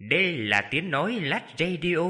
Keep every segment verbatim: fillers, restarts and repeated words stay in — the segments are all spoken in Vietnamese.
Đây là tiếng nói Lát Radio.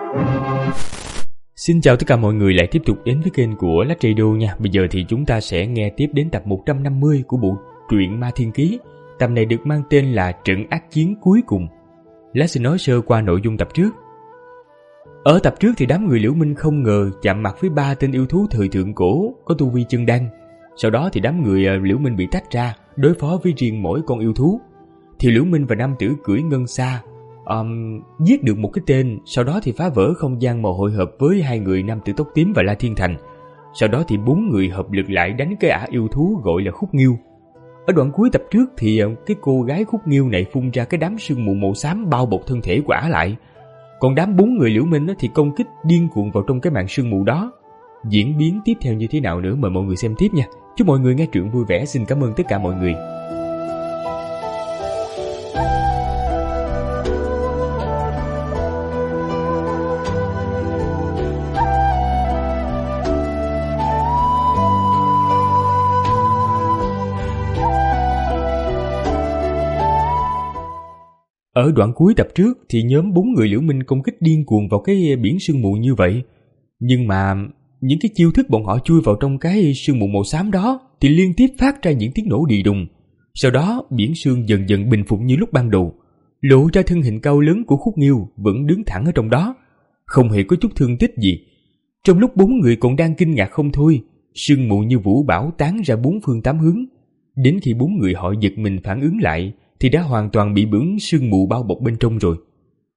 Xin chào tất cả mọi người lại tiếp tục đến với kênh của Lát Radio nha. Bây giờ thì chúng ta sẽ nghe tiếp đến tập một trăm năm mươi của bộ truyện Ma Thiên Ký. Tập này được mang tên là Trận Ác Chiến Cuối Cùng. Lát xin nói sơ qua nội dung tập trước. Ở tập trước thì đám người Liễu Minh không ngờ chạm mặt với ba tên yêu thú thời thượng cổ có tu vi chân đan. Sau đó thì đám người Liễu Minh bị tách ra đối phó với riêng mỗi con yêu thú. Thì Liễu Minh và nam tử cưỡi ngân xa um, giết được một cái tên. Sau đó thì phá vỡ không gian mà hội hợp với hai người nam tử tóc tím và La Thiên Thành. Sau đó thì bốn người hợp lực lại đánh cái ả yêu thú gọi là Khúc Nghiêu. Ở đoạn cuối tập trước thì cái cô gái Khúc Nghiêu này phun ra cái đám sương mù màu xám bao bọc thân thể của ả lại. Còn đám bốn người Liễu Minh thì công kích điên cuồng vào trong cái màn sương mù đó. Diễn biến tiếp theo như thế nào nữa mời mọi người xem tiếp nha. Chúc mọi người nghe truyện vui vẻ. Xin cảm ơn tất cả mọi người. Ở đoạn cuối tập trước thì nhóm bốn người Liễu Minh công kích điên cuồng vào cái biển sương mù như vậy. Nhưng mà những cái chiêu thức bọn họ chui vào trong cái sương mù màu xám đó thì liên tiếp phát ra những tiếng nổ đì đùng. Sau đó biển sương dần dần bình phục như lúc ban đầu, lộ ra thân hình cao lớn của Khúc Nghiêu vẫn đứng thẳng ở trong đó, không hề có chút thương tích gì. Trong lúc bốn người còn đang kinh ngạc không thôi, sương mù như vũ bão tán ra bốn phương tám hướng. Đến khi bốn người họ giật mình phản ứng lại thì đã hoàn toàn bị bướng sương mù bao bọc bên trong rồi.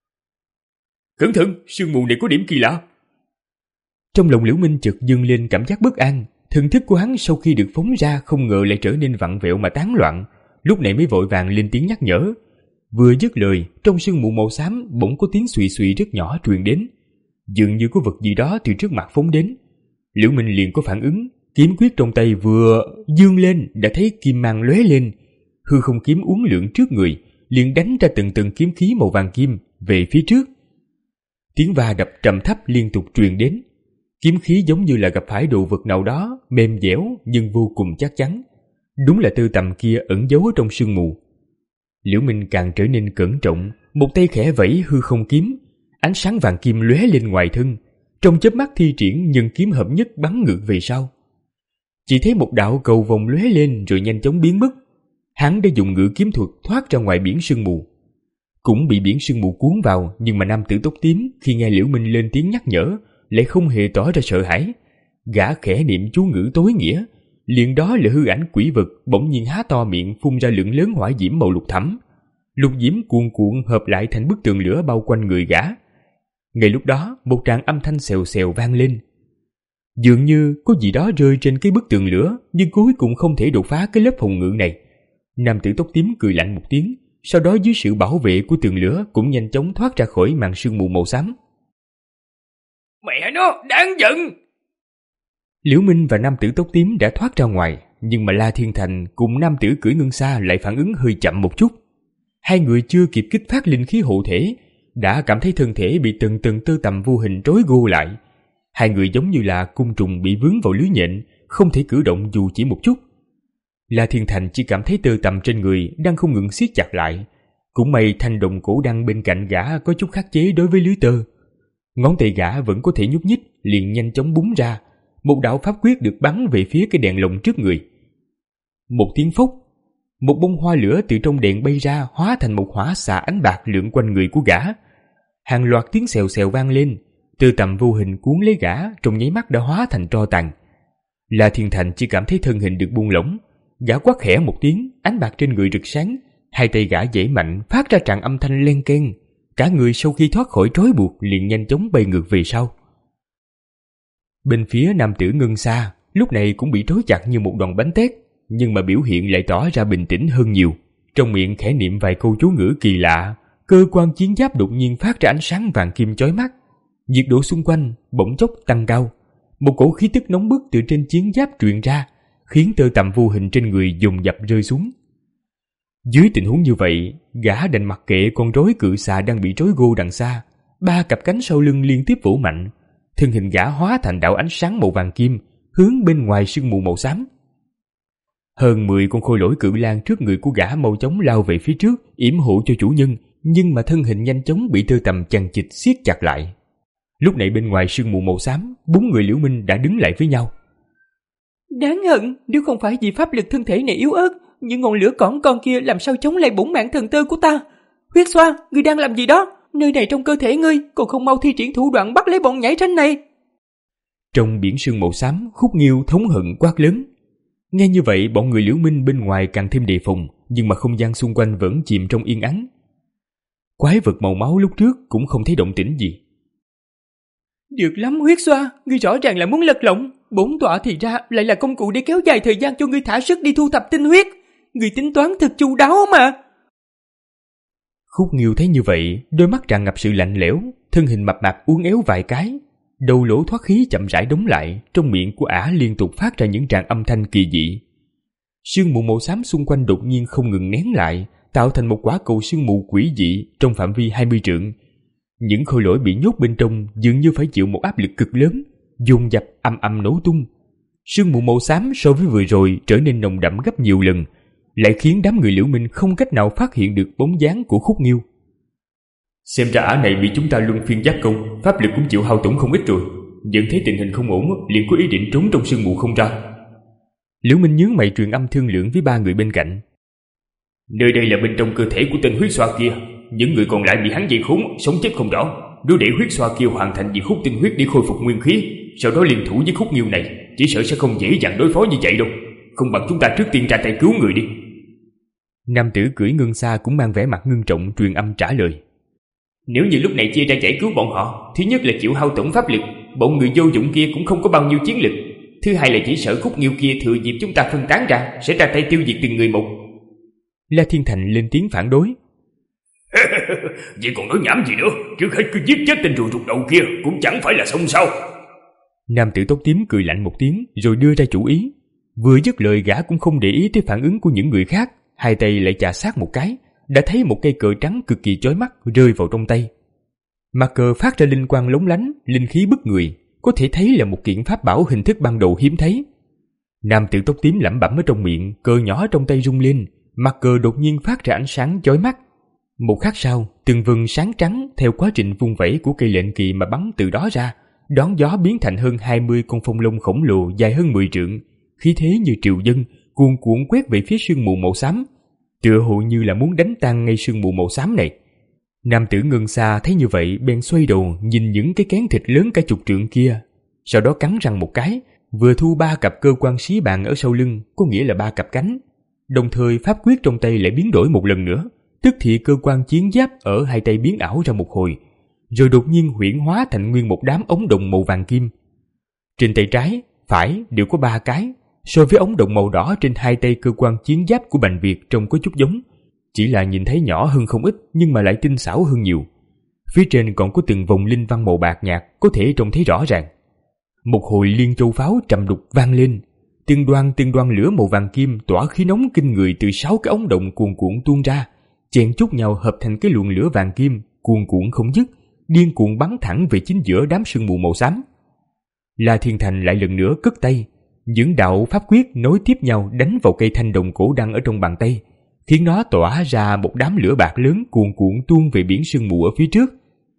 Cẩn thận, sương mù này có điểm kỳ lạ. Trong lòng Liễu Minh chợt dâng lên cảm giác bất an. Thần thức của hắn sau khi được phóng ra không ngờ lại trở nên vặn vẹo mà tán loạn. Lúc này mới vội vàng lên tiếng nhắc nhở. Vừa dứt lời, trong sương mù màu xám bỗng có tiếng xùy xùy rất nhỏ truyền đến, dường như có vật gì đó từ trước mặt phóng đến. Liễu Minh liền có phản ứng, kiếm quyết trong tay vừa dương lên đã thấy kim mang lóe lên. Hư không kiếm uốn lượn trước người, liền đánh ra từng từng kiếm khí màu vàng kim về phía trước. Tiếng va đập trầm thấp liên tục truyền đến. Kiếm khí giống như là gặp phải đồ vật nào đó mềm dẻo nhưng vô cùng chắc chắn. Đúng là Tư Tầm kia ẩn giấu ở trong sương mù. Liễu Minh càng trở nên cẩn trọng, một tay khẽ vẫy hư không kiếm, ánh sáng vàng kim lóe lên ngoài thân, trong chớp mắt thi triển nhân kiếm hợp nhất bắn ngược về sau. Chỉ thấy một đạo cầu vòng lóe lên rồi nhanh chóng biến mất. Hắn đã dùng ngự kiếm thuật thoát ra ngoài biển sương mù, cũng bị biển sương mù cuốn vào. Nhưng mà nam tử tóc tím khi nghe Liễu Minh lên tiếng nhắc nhở lại không hề tỏ ra sợ hãi. Gã khẽ niệm chú ngữ tối nghĩa, liền đó là hư ảnh quỷ vật bỗng nhiên há to miệng phun ra lượng lớn hỏa diễm màu lục thẫm. Lục diễm cuồn cuộn hợp lại thành bức tường lửa bao quanh người gã. Ngay lúc đó một tràng âm thanh xèo xèo vang lên, dường như có gì đó rơi trên cái bức tường lửa, nhưng cuối cùng không thể đột phá cái lớp phòng ngự này. Nam tử tóc tím cười lạnh một tiếng, sau đó dưới sự bảo vệ của tường lửa cũng nhanh chóng thoát ra khỏi màn sương mù màu xám. Mẹ nó, đáng giận! Liễu Minh và nam tử tóc tím đã thoát ra ngoài, nhưng mà La Thiên Thành cùng nam tử cưỡi ngân xa lại phản ứng hơi chậm một chút. Hai người chưa kịp kích phát linh khí hộ thể, đã cảm thấy thân thể bị từng từng tơ tằm vô hình trói gô lại. Hai người giống như là côn trùng bị vướng vào lưới nhện, không thể cử động dù chỉ một chút. La Thiên Thành chỉ cảm thấy tơ tằm trên người đang không ngừng siết chặt lại. Cũng may thanh đồng cổ đăng bên cạnh gã có chút khắc chế đối với lưới tơ. Ngón tay gã vẫn có thể nhúc nhích, liền nhanh chóng búng ra. Một đạo pháp quyết được bắn về phía cái đèn lồng trước người. Một tiếng phốc, một bông hoa lửa từ trong đèn bay ra, hóa thành một hỏa xạ ánh bạc lượn quanh người của gã. Hàng loạt tiếng xèo xèo vang lên, tơ tằm vô hình cuốn lấy gã, trong nháy mắt đã hóa thành tro tàn. La Thiên Thành chỉ cảm thấy thân hình được buông lỏng. Gã quát khẽ một tiếng, ánh bạc trên người rực sáng, hai tay gã giãy mạnh phát ra tràng âm thanh len keng. Cả người sau khi thoát khỏi trói buộc liền nhanh chóng bay ngược về sau. Bên phía nam tử ngân xa lúc này cũng bị trói chặt như một đòn bánh tét, nhưng mà biểu hiện lại tỏ ra bình tĩnh hơn nhiều. Trong miệng khẽ niệm vài câu chú ngữ kỳ lạ, cơ quan chiến giáp đột nhiên phát ra ánh sáng vàng kim chói mắt. Nhiệt độ xung quanh bỗng chốc tăng cao, một cổ khí tức nóng bức từ trên chiến giáp truyền ra, khiến tơ tằm vô hình trên người dồn dập rơi xuống. Dưới tình huống như vậy, gã đành mặc kệ con rối cự xà đang bị trói gô đằng xa. Ba cặp cánh sau lưng liên tiếp vỗ mạnh, thân hình gã hóa thành đạo ánh sáng màu vàng kim hướng bên ngoài sương mù màu xám. Hơn mười con khôi lỗi cự lang trước người của gã mau chóng lao về phía trước, yểm hộ cho chủ nhân, nhưng mà thân hình nhanh chóng bị tơ tằm chằng chịt siết chặt lại. Lúc này bên ngoài sương mù màu xám, bốn người Liễu Minh đã đứng lại với nhau. Đáng hận, nếu không phải vì pháp lực thân thể này yếu ớt, những ngọn lửa cỏn con kia làm sao chống lại bổn mạng thần tơ của ta. Huyết Xoa, ngươi đang làm gì đó? Nơi này trong cơ thể ngươi, còn không mau thi triển thủ đoạn bắt lấy bọn nhảy ranh này. Trong biển sương màu xám, Khúc Nghiêu thống hận quát lớn. Nghe như vậy, bọn người Liễu Minh bên ngoài càng thêm đề phòng, nhưng mà không gian xung quanh vẫn chìm trong yên ắng. Quái vật màu máu lúc trước cũng không thấy động tĩnh gì. Được lắm Huyết Xoa, ngươi rõ ràng là muốn lật lọng. Bổn tọa thì ra lại là công cụ để kéo dài thời gian cho ngươi thả sức đi thu thập tinh huyết. Ngươi tính toán thật chu đáo mà. Khúc Nghiêu thấy như vậy, đôi mắt tràn ngập sự lạnh lẽo, thân hình mập mạp uốn éo vài cái, đầu lỗ thoát khí chậm rãi đóng lại, trong miệng của ả liên tục phát ra những tràng âm thanh kỳ dị. Sương mù màu xám xung quanh đột nhiên không ngừng nén lại, tạo thành một quả cầu sương mù quỷ dị trong phạm vi hai mươi trượng. Những khối lỗi bị nhốt bên trong dường như phải chịu một áp lực cực lớn, dồn dập âm âm nổ tung. Sương mù màu xám so với vừa rồi trở nên nồng đậm gấp nhiều lần, lại khiến đám người Liễu Minh không cách nào phát hiện được bóng dáng của Khúc Nghiêu. Xem ra ả này bị chúng ta luân phiên giáp công, pháp lực cũng chịu hao tổn không ít rồi. Nhận thấy tình hình không ổn, liền có ý định trốn trong sương mù không ra. Liễu Minh nhướng mày truyền âm thương lượng với ba người bên cạnh. Nơi đây là bên trong cơ thể của tên Huyết Xoa kia, những người còn lại bị hắn dây khốn, sống chết không rõ. Nếu để Huyết Xoa kia hoàn thành việc hút tinh huyết để khôi phục nguyên khí, sau đó liên thủ với Khúc Nghiêu này, chỉ sợ sẽ không dễ dàng đối phó như vậy đâu. Không bằng chúng ta trước tiên ra tay cứu người đi. Nam tử cưỡi ngân xa cũng mang vẻ mặt ngưng trọng truyền âm trả lời. Nếu như lúc này chia ra giải cứu bọn họ, thứ nhất là chịu hao tổn pháp lực, bọn người vô dụng kia cũng không có bao nhiêu chiến lực. Thứ hai là chỉ sợ Khúc Nghiêu kia thừa dịp chúng ta phân tán ra, sẽ ra tay tiêu diệt từng người một. La Thiên Thành lên tiếng phản đối. Vậy còn nói nhảm gì nữa, trước hết cứ giết chết tên rùa rụt đầu kia cũng chẳng phải là xong sao. Nam tử tóc tím cười lạnh một tiếng rồi đưa ra chủ ý. Vừa dứt lời, gã cũng không để ý tới phản ứng của những người khác, hai tay lại chà sát một cái, đã thấy một cây cờ trắng cực kỳ chói mắt rơi vào trong tay. Mặt cờ phát ra linh quang lóng lánh, linh khí bức người, có thể thấy là một kiện pháp bảo hình thức ban đầu hiếm thấy. Nam tử tóc tím lẩm bẩm ở trong miệng, cờ nhỏ trong tay rung lên, mặt cờ đột nhiên phát ra ánh sáng chói mắt. Một khắc sau, từng vầng sáng trắng theo quá trình vung vẩy của cây lệnh kỳ mà bắn từ đó ra, đón gió biến thành hơn hai mươi con phong long khổng lồ dài hơn mười trượng, khí thế như triều dân, cuồn cuộn quét về phía sương mù màu xám, tựa hồ như là muốn đánh tan ngay sương mù màu xám này. Nam tử ngân xa thấy như vậy bèn xoay đầu nhìn những cái kén thịt lớn cả chục trượng kia, sau đó cắn răng một cái, vừa thu ba cặp cơ quan xí bàn ở sau lưng, có nghĩa là ba cặp cánh. Đồng thời pháp quyết trong tay lại biến đổi một lần nữa, tức thì cơ quan chiến giáp ở hai tay biến ảo ra một hồi, rồi đột nhiên huyễn hóa thành nguyên một đám ống đồng màu vàng kim. Trên tay trái, phải đều có ba cái, so với ống đồng màu đỏ trên hai tay cơ quan chiến giáp của Bành Việt trông có chút giống, chỉ là nhìn thấy nhỏ hơn không ít nhưng mà lại tinh xảo hơn nhiều. Phía trên còn có từng vòng linh văn màu bạc nhạt, có thể trông thấy rõ ràng. Một hồi liên châu pháo trầm đục vang lên, từng đoan từng đoan lửa màu vàng kim tỏa khí nóng kinh người từ sáu cái ống đồng cuồn cuộn tuôn ra, chèn chúc nhau hợp thành cái luồng lửa vàng kim cuồn cuộn không dứt, điên cuộn bắn thẳng về chính giữa đám sương mù màu xám. La Thiên Thành lại lần nữa cất tay, những đạo pháp quyết nối tiếp nhau đánh vào cây thanh đồng cổ đăng ở trong bàn tay, khiến nó tỏa ra một đám lửa bạc lớn cuồn cuộn tuôn về biển sương mù ở phía trước.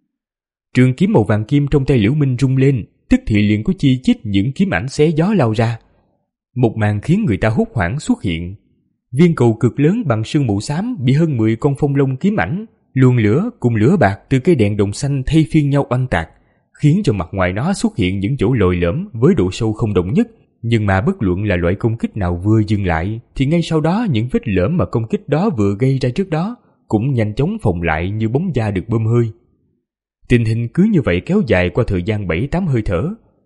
Trường kiếm màu vàng kim trong tay Liễu Minh rung lên, tức thì liền có chi chít những kiếm ảnh xé gió lao ra. Một màn khiến người ta hốt hoảng xuất hiện. Viên cầu cực lớn bằng sương mù xám bị hơn mười con phong long kiếm ảnh, luồng lửa cùng lửa bạc từ cây đèn đồng xanh thay phiên nhau oanh tạc, khiến cho mặt ngoài nó xuất hiện những chỗ lồi lõm với độ sâu không đồng nhất. Nhưng mà bất luận là loại công kích nào vừa dừng lại, thì ngay sau đó những vết lõm mà công kích đó vừa gây ra trước đó cũng nhanh chóng phồng lại như bóng da được bơm hơi. Tình hình cứ như vậy kéo dài qua thời gian bảy tám hơi thở,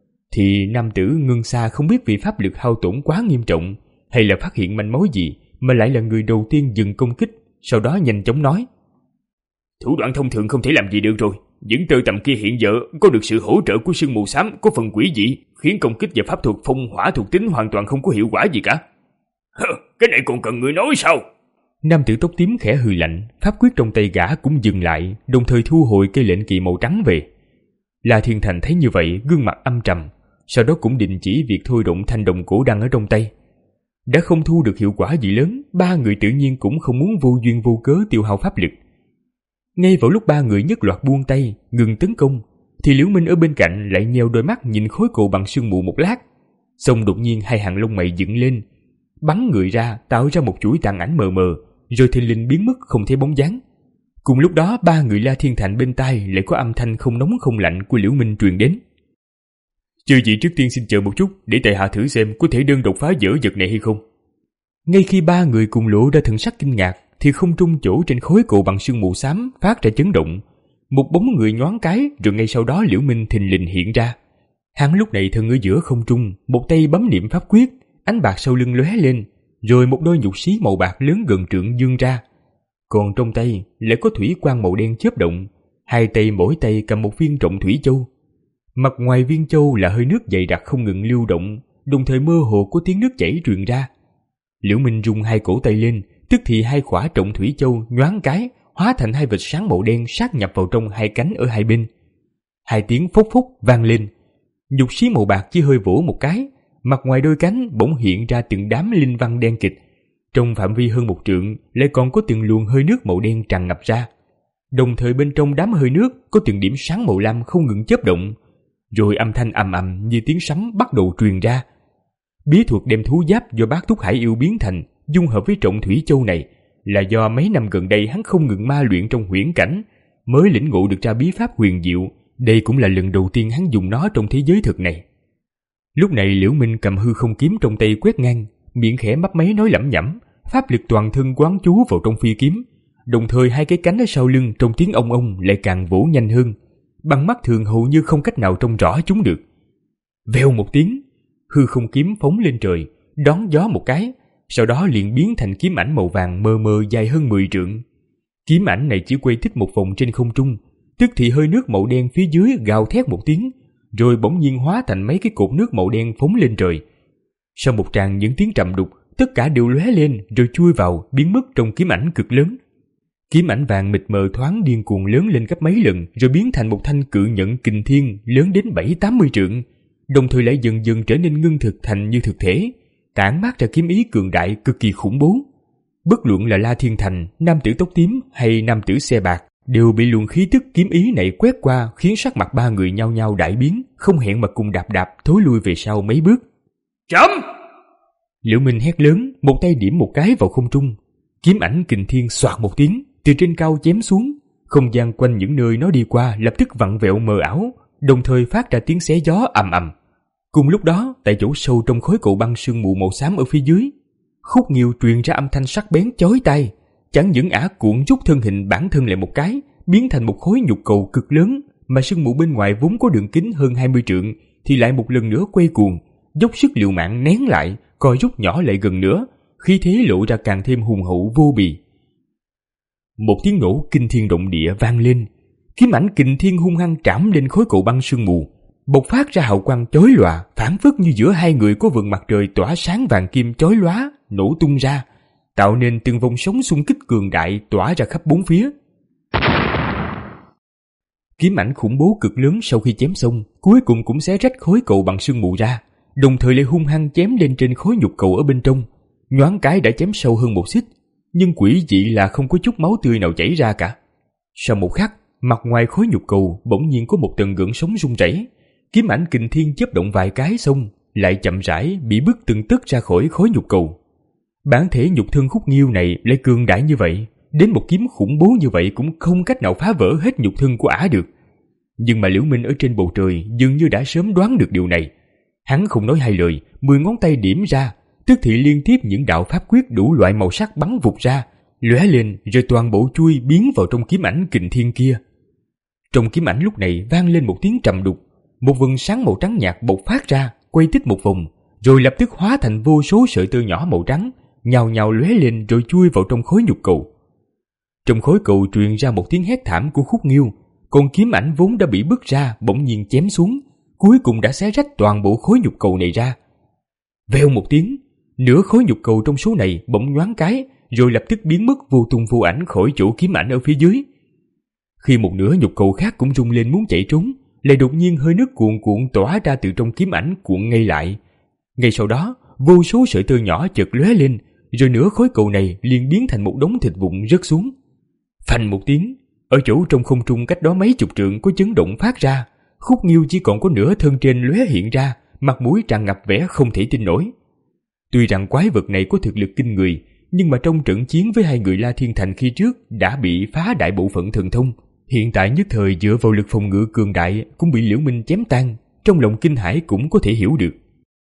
thì nam tử ngưng xa không biết vì pháp lực hao tổn quá nghiêm trọng hay là phát hiện manh mối gì mà lại là người đầu tiên dừng công kích, sau đó nhanh chóng nói: Thủ đoạn thông thường không thể làm gì được rồi. Những tơ tằm kia hiện giờ có được sự hỗ trợ của sương mù xám có phần quỷ dị, khiến công kích và pháp thuật phong hỏa thuộc tính hoàn toàn không có hiệu quả gì cả. Hơ, cái này còn cần người nói sao? Nam tử tóc tím khẽ hừ lạnh, pháp quyết trong tay gã cũng dừng lại, đồng thời thu hồi cây lệnh kỳ màu trắng về. La Thiên Thành thấy như vậy, gương mặt âm trầm, sau đó cũng đình chỉ việc thôi động thanh đồng cổ đăng ở trong tay. Đã không thu được hiệu quả gì lớn, ba người tự nhiên cũng không muốn vô duyên vô cớ tiêu hao pháp lực. Ngay vào lúc ba người nhất loạt buông tay, ngừng tấn công, thì Liễu Minh ở bên cạnh lại nheo đôi mắt nhìn khối cầu bằng sương mù một lát. Xong đột nhiên hai hàng lông mày dựng lên, bắn người ra tạo ra một chuỗi tàn ảnh mờ mờ, rồi thình lình biến mất không thấy bóng dáng. Cùng lúc đó ba người La Thiên Thành bên tai lại có âm thanh không nóng không lạnh của Liễu Minh truyền đến. Chư vị trước tiên xin chờ một chút để tại hạ thử xem có thể đơn độc phá vỡ vật này hay không. Ngay khi ba người cùng lộ ra thần sắc kinh ngạc, thì không trung chỗ trên khối cầu bằng sương mù xám phát ra chấn động. Một bóng người nhoáng cái, rồi ngay sau đó Liễu Minh thình lình hiện ra. Hắn lúc này thân ở giữa không trung, một tay bấm niệm pháp quyết, ánh bạc sau lưng lóe lên, rồi một đôi nhục xí màu bạc lớn gần trượng dương ra. Còn trong tay lại có thủy quang màu đen chớp động, hai tay mỗi tay cầm một viên trọng thủy châu. Mặt ngoài viên châu là hơi nước dày đặc không ngừng lưu động, đồng thời mơ hồ có tiếng nước chảy truyền ra. Liễu Minh rung hai cổ tay lên, tức thì hai khỏa trọng thủy châu nhoáng cái hóa thành hai vệt sáng màu đen sát nhập vào trong hai cánh ở hai bên. Hai tiếng phốc phốc vang lên, nhục xí màu bạc chỉ hơi vỗ một cái, mặt ngoài đôi cánh bỗng hiện ra từng đám linh văn đen kịt. Trong phạm vi hơn một trượng lại còn có từng luồng hơi nước màu đen tràn ngập ra. Đồng thời bên trong đám hơi nước có từng điểm sáng màu lam không ngừng chớp động, rồi âm thanh ầm ầm như tiếng sấm bắt đầu truyền ra. Bí thuật đem thú giáp do Bát Túc Hải Yêu biến thành dung hợp với trọng thủy châu này là do mấy năm gần đây hắn không ngừng ma luyện trong huyễn cảnh mới lĩnh ngộ được ra bí pháp huyền diệu. Đây cũng là lần đầu tiên hắn dùng nó trong thế giới thực này. Lúc này Liễu Minh cầm hư không kiếm trong tay quét ngang, miệng khẽ mấp máy nói lẩm nhẩm, pháp lực toàn thân quán chú vào trong phi kiếm, đồng thời hai cái cánh ở sau lưng trong tiếng ông ông lại càng vỗ nhanh hơn, bằng mắt thường hầu như không cách nào trông rõ chúng được. Vèo một tiếng, hư không kiếm phóng lên trời, đón gió một cái, sau đó liền biến thành kiếm ảnh màu vàng mờ mờ dài hơn mười trượng. Kiếm ảnh này chỉ quay thích một vòng trên không trung, tức thì hơi nước màu đen phía dưới gào thét một tiếng, rồi bỗng nhiên hóa thành mấy cái cột nước màu đen phóng lên trời. Sau một tràng những tiếng trầm đục, tất cả đều lóe lên rồi chui vào, biến mất trong kiếm ảnh cực lớn. Kiếm ảnh vàng mịt mờ thoáng điên cuồng lớn lên gấp mấy lần, rồi biến thành một thanh cự nhẫn kình thiên lớn đến bảy tám mươi trượng, đồng thời lại dần dần trở nên ngưng thực thành như thực thể, tản mát ra kiếm ý cường đại cực kỳ khủng bố. Bất luận là La Thiên Thành, nam tử tóc tím hay nam tử xe bạc, đều bị luồng khí tức kiếm ý này quét qua, khiến sắc mặt ba người nhao nhao đại biến, không hẹn mà cùng đạp đạp thối lui về sau mấy bước. Chậm! Liễu Minh hét lớn, một tay điểm một cái vào không trung. Kiếm ảnh kình thiên xoạt một tiếng, từ trên cao chém xuống, không gian quanh những nơi nó đi qua lập tức vặn vẹo mờ ảo, đồng thời phát ra tiếng xé gió ầm ầm. Cùng lúc đó, tại chỗ sâu trong khối cầu băng sương mù màu xám ở phía dưới, Khúc Nghiêu truyền ra âm thanh sắc bén chói tai, chẳng những ả cuộn rút thân hình bản thân lại một cái, biến thành một khối nhục cầu cực lớn, mà sương mù bên ngoài vốn có đường kính hơn hai mươi trượng thì lại một lần nữa quay cuồng, dốc sức liều mạng nén lại, coi rút nhỏ lại gần nữa, khí thế lộ ra càng thêm hùng hậu vô bì. Một tiếng nổ kinh thiên động địa vang lên, kiếm ảnh kình thiên hung hăng trảm lên khối cầu băng sương mù, bộc phát ra hào quang chói lòa, phảng phất như giữa hai người có vầng mặt trời tỏa sáng vàng kim chói lóa nổ tung ra, tạo nên từng vòng sóng xung kích cường đại tỏa ra khắp bốn phía. Kiếm ảnh khủng bố cực lớn sau khi chém xong, cuối cùng cũng xé rách khối cầu bằng sương mù ra, đồng thời lại hung hăng chém lên trên khối nhục cầu ở bên trong, nhoáng cái đã chém sâu hơn một xích, nhưng quỷ dị là không có chút máu tươi nào chảy ra cả. Sau một khắc, mặt ngoài khối nhục cầu bỗng nhiên có một tầng gợn sóng rung rẩy, kiếm ảnh kình thiên chớp động vài cái xong lại chậm rãi bị bứt từng tấc ra khỏi khối nhục cầu. Bản thể nhục thân Khúc Nghiêu này lại cường đại như vậy, đến một kiếm khủng bố như vậy cũng không cách nào phá vỡ hết nhục thân của ả được. Nhưng mà Liễu Minh ở trên bầu trời dường như đã sớm đoán được điều này. Hắn không nói hai lời, mười ngón tay điểm ra, tức thì liên tiếp những đạo pháp quyết đủ loại màu sắc bắn vụt ra, lóe lên rồi toàn bộ chui biến vào trong kiếm ảnh kình thiên kia. Trong kiếm ảnh lúc này vang lên một tiếng trầm đục, một vầng sáng màu trắng nhạt bộc phát ra, quay tích một vòng, rồi lập tức hóa thành vô số sợi tơ nhỏ màu trắng, nhào nhào lóe lên rồi chui vào trong khối nhục cầu. Trong khối cầu truyền ra một tiếng hét thảm của Khúc Nghiêu, còn kiếm ảnh vốn đã bị bứt ra bỗng nhiên chém xuống, cuối cùng đã xé rách toàn bộ khối nhục cầu này ra. Vèo một tiếng, nửa khối nhục cầu trong số này bỗng nhoáng cái, rồi lập tức biến mất vô tung vô ảnh khỏi chỗ kiếm ảnh ở phía dưới. Khi một nửa nhục cầu khác cũng rung lên muốn chạy trốn, lại đột nhiên hơi nước cuộn cuộn tỏa ra từ trong kiếm ảnh cuộn ngay lại. Ngay sau đó, vô số sợi tơ nhỏ chợt lóe lên, rồi nửa khối cầu này liền biến thành một đống thịt vụn rớt xuống. Phanh một tiếng, Ở chỗ trong không trung cách đó mấy chục trượng có chấn động phát ra, Khúc Nghiêu chỉ còn có nửa thân trên lóe hiện ra, mặt mũi tràn ngập vẻ không thể tin nổi. Tuy rằng quái vật này có thực lực kinh người, nhưng mà trong trận chiến với hai người La Thiên Thành khi trước đã bị phá đại bộ phận thần thông, hiện tại nhất thời dựa vào lực phòng ngự cường đại cũng bị Liễu Minh chém tan, trong lòng kinh hãi cũng có thể hiểu được.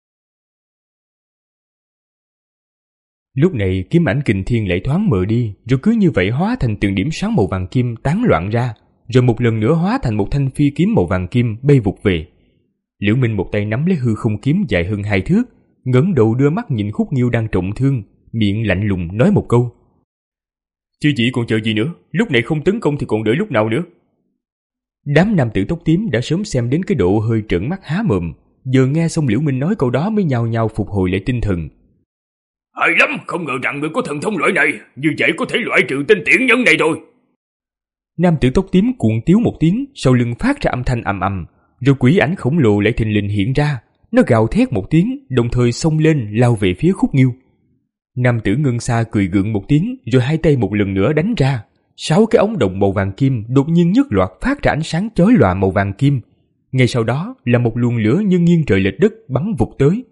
Lúc này kiếm ảnh kình thiên lại thoáng mờ đi, rồi cứ như vậy hóa thành từng điểm sáng màu vàng kim tán loạn ra, rồi một lần nữa hóa thành một thanh phi kiếm màu vàng kim bay vụt về. Liễu Minh một tay nắm lấy hư không kiếm dài hơn hai thước, ngẩng đầu đưa mắt nhìn Khúc Nghiêu đang trọng thương, miệng lạnh lùng nói một câu: "Chư vị còn chờ gì nữa? Lúc này không tấn công thì còn đợi lúc nào nữa?" Đám nam tử tóc tím đã sớm xem đến cái độ hơi trợn mắt há mồm, giờ nghe xong Liễu Minh nói câu đó mới nhao nhao phục hồi lại tinh thần. Hay lắm, không ngờ rằng người có thần thông loại này, như vậy có thể loại trừ tên tiện nhân này rồi. Nam tử tóc tím cuồng tiếu một tiếng, sau lưng phát ra âm thanh ầm ầm, rồi quỷ ảnh khổng lồ lại thình lình hiện ra, nó gào thét một tiếng, đồng thời xông lên lao về phía Khúc Nghiêu. Nam tử ngân xa cười gượng một tiếng, rồi hai tay một lần nữa đánh ra, sáu cái ống đồng màu vàng kim đột nhiên nhất loạt phát ra ánh sáng chói lòa màu vàng kim. Ngay sau đó là một luồng lửa như nghiêng trời lệch đất bắn vụt tới.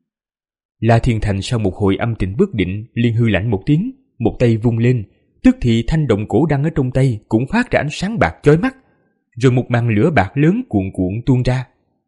La Thiên Thành sau một hồi âm tình bất định liền hư lạnh một tiếng, một tay vung lên, tức thì thanh đồng cổ đăng ở trong tay cũng phát ra ánh sáng bạc chói mắt, rồi một màn lửa bạc lớn cuồn cuộn tuôn ra.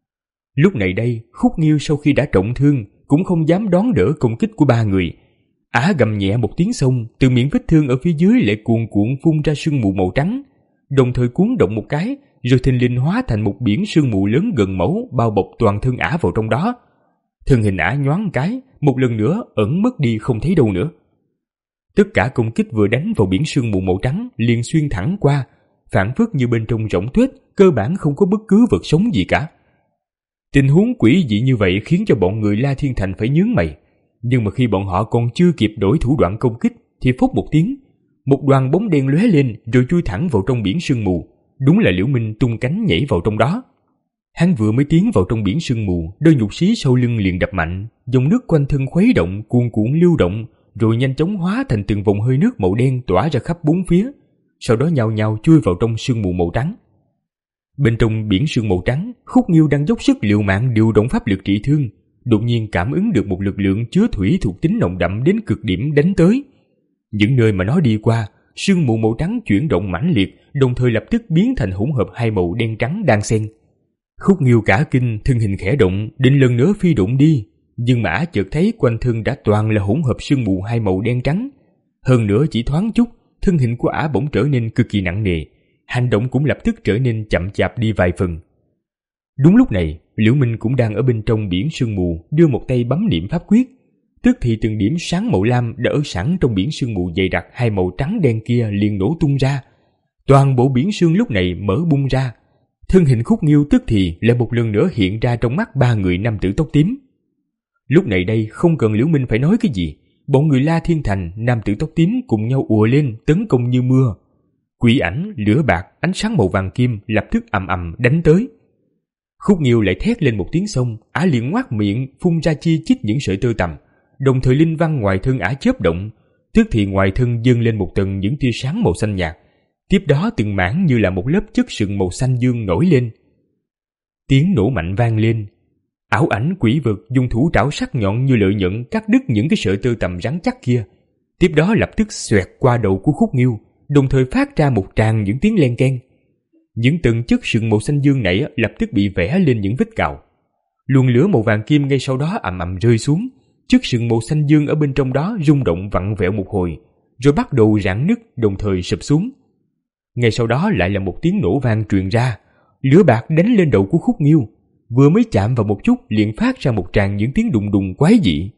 Lúc này đây, Khúc Nghiêu sau khi đã trọng thương cũng không dám đón đỡ công kích của ba người. Ả gầm nhẹ một tiếng xong, từ miệng vết thương ở phía dưới lại cuồn cuộn phun ra sương mù màu trắng, đồng thời cuốn động một cái, rồi thình lình hóa thành một biển sương mù lớn gần mẫu bao bọc toàn thân Ả vào trong đó. Thân hình Ả nhoáng cái, một lần nữa ẩn mất đi không thấy đâu nữa. Tất cả công kích vừa đánh vào biển sương mù màu trắng liền xuyên thẳng qua, phảng phất như bên trong rỗng tuyết, cơ bản không có bất cứ vật sống gì cả. Tình huống quỷ dị như vậy khiến cho bọn người La Thiên Thành phải nhướng mày, nhưng mà khi bọn họ còn chưa kịp đổi thủ đoạn công kích thì phốc một tiếng, một đoàn bóng đen lóe lên rồi chui thẳng vào trong biển sương mù. Đúng là Liễu Minh tung cánh nhảy vào trong đó. Hắn vừa mới tiến vào trong biển sương mù, đôi nhục xí sau lưng liền đập mạnh, dòng nước quanh thân khuấy động, cuồn cuộn lưu động, rồi nhanh chóng hóa thành từng vòng hơi nước màu đen tỏa ra khắp bốn phía, sau đó nhào nhào chui vào trong sương mù màu trắng. Bên trong biển sương màu trắng, Khúc Nghiêu đang dốc sức liều mạng điều động pháp lực trị thương, đột nhiên cảm ứng được một lực lượng chứa thủy thuộc tính nồng đậm đến cực điểm đánh tới. Những nơi mà nó đi qua, sương mù màu trắng chuyển động mãnh liệt, đồng thời lập tức biến thành hỗn hợp hai màu đen trắng đan xen. Khúc Nghiêu cả kinh, thân hình khẽ động, định lần nữa phi đụng đi, nhưng mà chợt thấy quanh thân đã toàn là hỗn hợp sương mù hai màu đen trắng. Hơn nữa chỉ thoáng chút, thân hình của ả bỗng trở nên cực kỳ nặng nề, hành động cũng lập tức trở nên chậm chạp đi vài phần. Đúng lúc này, Liễu Minh cũng đang ở bên trong biển sương mù, đưa một tay bấm niệm pháp quyết, tức thì từng điểm sáng màu lam đã ở sẵn trong biển sương mù dày đặc hai màu trắng đen kia liền nổ tung ra. Toàn bộ biển sương lúc này mở bung ra, thân hình Khúc Nghiêu tức thì lại một lần nữa hiện ra trong mắt ba người nam tử tóc tím. Lúc này đây không cần Liễu Minh phải nói cái gì, bọn người La Thiên Thành, nam tử tóc tím cùng nhau ùa lên tấn công như mưa. Quỷ ảnh, lửa bạc, ánh sáng màu vàng kim lập tức ầm ầm đánh tới. Khúc Nghiêu lại thét lên một tiếng xong, ả liền ngoác miệng phun ra chi chít những sợi tơ tằm, đồng thời linh văn ngoài thân ả chớp động, tức thì ngoài thân dâng lên một tầng những tia sáng màu xanh nhạt. Tiếp đó từng mảng như là một lớp chất sừng màu xanh dương nổi lên. Tiếng nổ mạnh vang lên. Ảo ảnh quỷ vật dùng thủ trảo sắc nhọn như lợi nhẫn cắt đứt những cái sợi tơ tằm rắn chắc kia. Tiếp đó lập tức xoẹt qua đầu của Khúc Nghiêu, đồng thời phát ra một tràng những tiếng len keng. Những tầng chất sừng màu xanh dương này lập tức bị vẽ lên những vết cào. Luồng lửa màu vàng kim ngay sau đó ầm ầm rơi xuống. Chất sừng màu xanh dương ở bên trong đó rung động vặn vẹo một hồi, rồi bắt đầu rạn nứt, đồng thời sụp xuống. Ngay sau đó lại là một tiếng nổ vang truyền ra. Lửa bạc đánh lên đầu của Khúc Nghiêu, vừa mới chạm vào một chút liền phát ra một tràng những tiếng đùng đùng quái dị.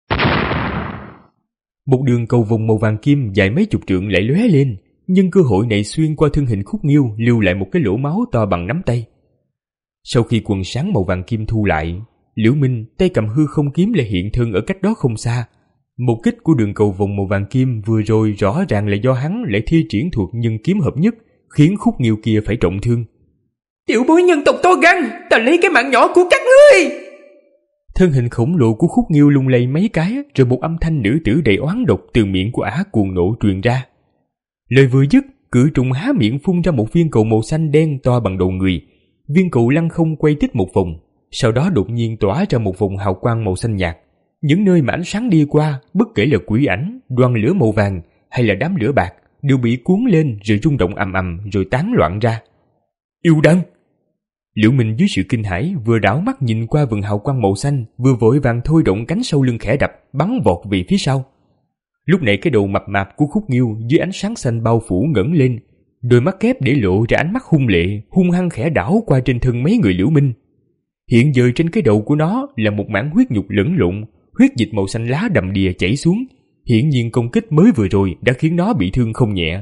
Một đường cầu vồng màu vàng kim dài mấy chục trượng lại lóe lên, nhưng cơ hội này xuyên qua thân hình Khúc Nghiêu lưu lại một cái lỗ máu to bằng nắm tay. Sau khi quần sáng màu vàng kim thu lại, Liễu Minh tay cầm hư không kiếm lại hiện thân ở cách đó không xa. Một kích của đường cầu vồng màu vàng kim vừa rồi rõ ràng là do hắn lại thi triển thuộc nhân kiếm hợp nhất, khiến Khúc Nghiêu kia phải trọng thương. Tiểu bối nhân tộc to gan, ta lấy cái mạng nhỏ của các ngươi. Thân hình khổng lồ của Khúc Nghiêu lung lay mấy cái, rồi một âm thanh nữ tử đầy oán độc từ miệng của ả cuồng nộ truyền ra. Lời vừa dứt, cự trùng há miệng phun ra một viên cầu màu xanh đen to bằng đầu người. Viên cầu lăn không quay tít một vòng, sau đó đột nhiên tỏa ra một vùng hào quang màu xanh nhạt. Những nơi mà ánh sáng đi qua, bất kể là quỷ ảnh, đoàn lửa màu vàng hay là đám lửa bạc, đều bị cuốn lên rồi rung động ầm ầm rồi tán loạn ra. Yêu đan! Liễu Minh dưới sự kinh hãi vừa đảo mắt nhìn qua vầng hào quang màu xanh, vừa vội vàng thôi động cánh sau lưng khẽ đập, bắn vọt về phía sau. Lúc này cái đầu mập mạp của Khúc Nghiêu dưới ánh sáng xanh bao phủ ngẩng lên, đôi mắt kép để lộ ra ánh mắt hung lệ, hung hăng khẽ đảo qua trên thân mấy người Liễu Minh. Hiện giờ trên cái đầu của nó là một mảng huyết nhục lẫn lộn, huyết dịch màu xanh lá đầm đìa chảy xuống. Hiển nhiên công kích mới vừa rồi đã khiến nó bị thương không nhẹ.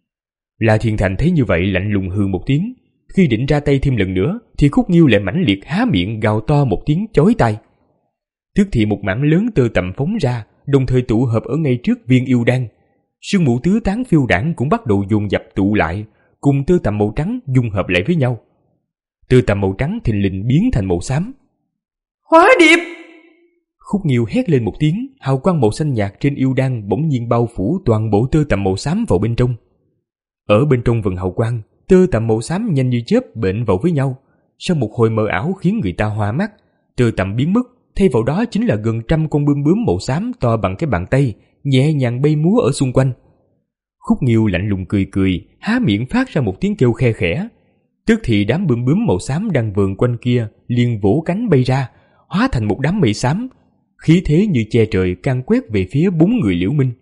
La Thiên Thành thấy như vậy lạnh lùng hừ một tiếng. Khi định ra tay thêm lần nữa thì Khúc Nghiêu lại mãnh liệt há miệng gào to một tiếng chói tai. Tức thì một mảng lớn tơ tằm phóng ra, đồng thời tụ hợp ở ngay trước viên yêu đan. Sương mù tứ tán phiêu đãng cũng bắt đầu dồn dập tụ lại, cùng tơ tằm màu trắng dung hợp lại với nhau. Tơ tằm màu trắng thình lình biến thành màu xám. Hóa điệp! Khúc Nghiêu hét lên một tiếng, hào quang màu xanh nhạt trên yêu đan bỗng nhiên bao phủ toàn bộ tơ tằm màu xám vào bên trong. Ở bên trong vầng hào quang, tơ tằm màu xám nhanh như chớp bệnh vào với nhau. Sau một hồi mờ ảo khiến người ta hoa mắt, tơ tằm biến mất, thay vào đó chính là gần trăm con bướm bướm màu xám to bằng cái bàn tay, nhẹ nhàng bay múa ở xung quanh. Khúc Nghiêu lạnh lùng cười cười, há miệng phát ra một tiếng kêu khe khẽ. Tức thì đám bướm bướm màu xám đang vờn quanh kia liền vỗ cánh bay ra, hóa thành một đám mây xám, khí thế như che trời can quét về phía bốn người Liễu Minh.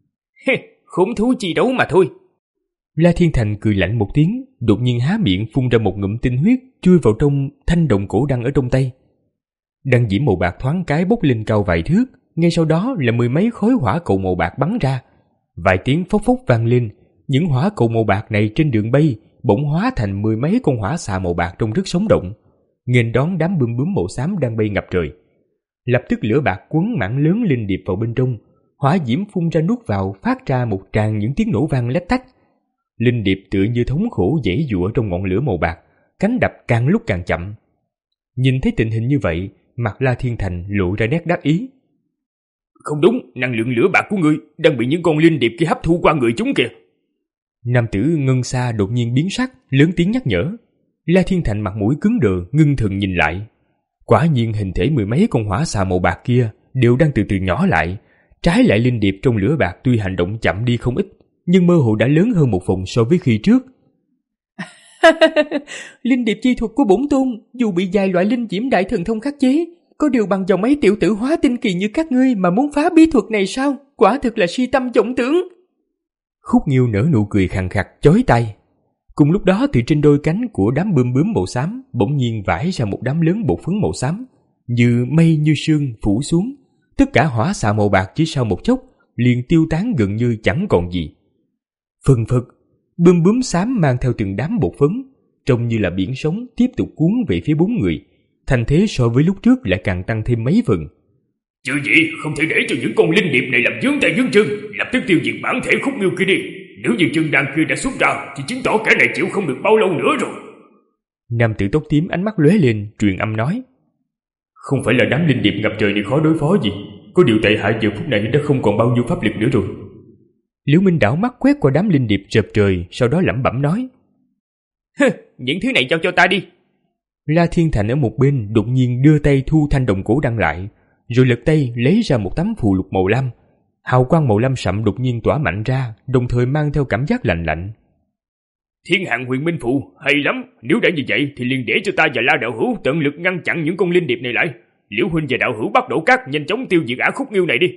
Khốn thú chi đấu mà thôi. La Thiên Thành cười lạnh một tiếng, đột nhiên há miệng phun ra một ngụm tinh huyết chui vào trong thanh đồng cổ đăng ở trong tay. Đăng diễm màu bạc thoáng cái bốc lên cao vài thước, ngay sau đó là mười mấy khối hỏa cầu màu bạc bắn ra. Vài tiếng phốc phốc vang lên, những hỏa cầu màu bạc này trên đường bay bỗng hóa thành mười mấy con hỏa xà màu bạc trông rất sống động, nghênh đón đám bướm bướm màu xám đang bay ngập trời. Lập tức lửa bạc quấn mảng lớn linh điệp vào bên trong, hỏa diễm phun ra nuốt vào, phát ra một tràng những tiếng nổ vang lách tách. Linh điệp tựa như thống khổ giãy giụa trong ngọn lửa màu bạc, cánh đập càng lúc càng chậm. Nhìn thấy tình hình như vậy, mặt La Thiên Thành lộ ra nét đắc ý. Không đúng, năng lượng lửa bạc của ngươi đang bị những con linh điệp kia hấp thu qua người chúng kìa. Nam tử Ngân Sa đột nhiên biến sắc, lớn tiếng nhắc nhở. La Thiên Thành mặt mũi cứng đờ, ngưng thần nhìn lại. Quả nhiên hình thể mười mấy con hỏa xà màu bạc kia đều đang từ từ nhỏ lại. Trái lại linh điệp trong lửa bạc tuy hành động chậm đi không ít, nhưng mơ hồ đã lớn hơn một phần so với khi trước. Linh điệp chi thuật của bổn tôn, dù bị vài loại linh diễm đại thần thông khắc chế, có điều bằng vào mấy tiểu tử hóa tinh kỳ như các ngươi mà muốn phá bí thuật này sao? Quả thực là si tâm vọng tưởng. Khúc Nghiêu nở nụ cười khàn khặt chói tai. Cùng lúc đó từ trên đôi cánh của đám bướm bướm màu xám bỗng nhiên vãi ra một đám lớn bột phấn màu xám, như mây như sương phủ xuống. Tất cả hỏa xà màu bạc chỉ sau một chốc liền tiêu tán gần như chẳng còn gì. Phần phật, bướm bướm xám mang theo từng đám bột phấn, trông như là biển sóng tiếp tục cuốn về phía bốn người. Thành thế so với lúc trước lại càng tăng thêm mấy phần. Chứ gì, không thể để cho những con linh điệp này làm vướng tay vướng chân, lập tức tiêu diệt bản thể Khúc Nghiêu kia đi. Nếu như chân đan kia đã xuất ra thì chứng tỏ kẻ này chịu không được bao lâu nữa rồi. Nam tử tóc tím ánh mắt lóe lên, truyền âm nói. Không phải là đám linh điệp ngập trời này khó đối phó gì, có điều tại hạ giờ phút này đã không còn bao nhiêu pháp lực nữa rồi. Liễu Minh đảo mắt quét qua đám linh điệp rợp trời, sau đó lẩm bẩm nói. Hừ, những thứ này giao cho ta đi. La Thiên Thành ở một bên đột nhiên đưa tay thu thanh đồng cổ đăng lại, rồi lật tay lấy ra một tấm phù lục màu lam. Hào quang màu lam sậm đột nhiên tỏa mạnh ra, đồng thời mang theo cảm giác lạnh lạnh. Thiên Hạng Huyền Minh Phù, hay lắm. Nếu đã như vậy thì liền để cho ta và La đạo hữu tận lực ngăn chặn những con linh điệp này lại. Liễu huynh và đạo hữu bắt đổ cát, nhanh chóng tiêu diệt ả Khúc Nghiêu này đi.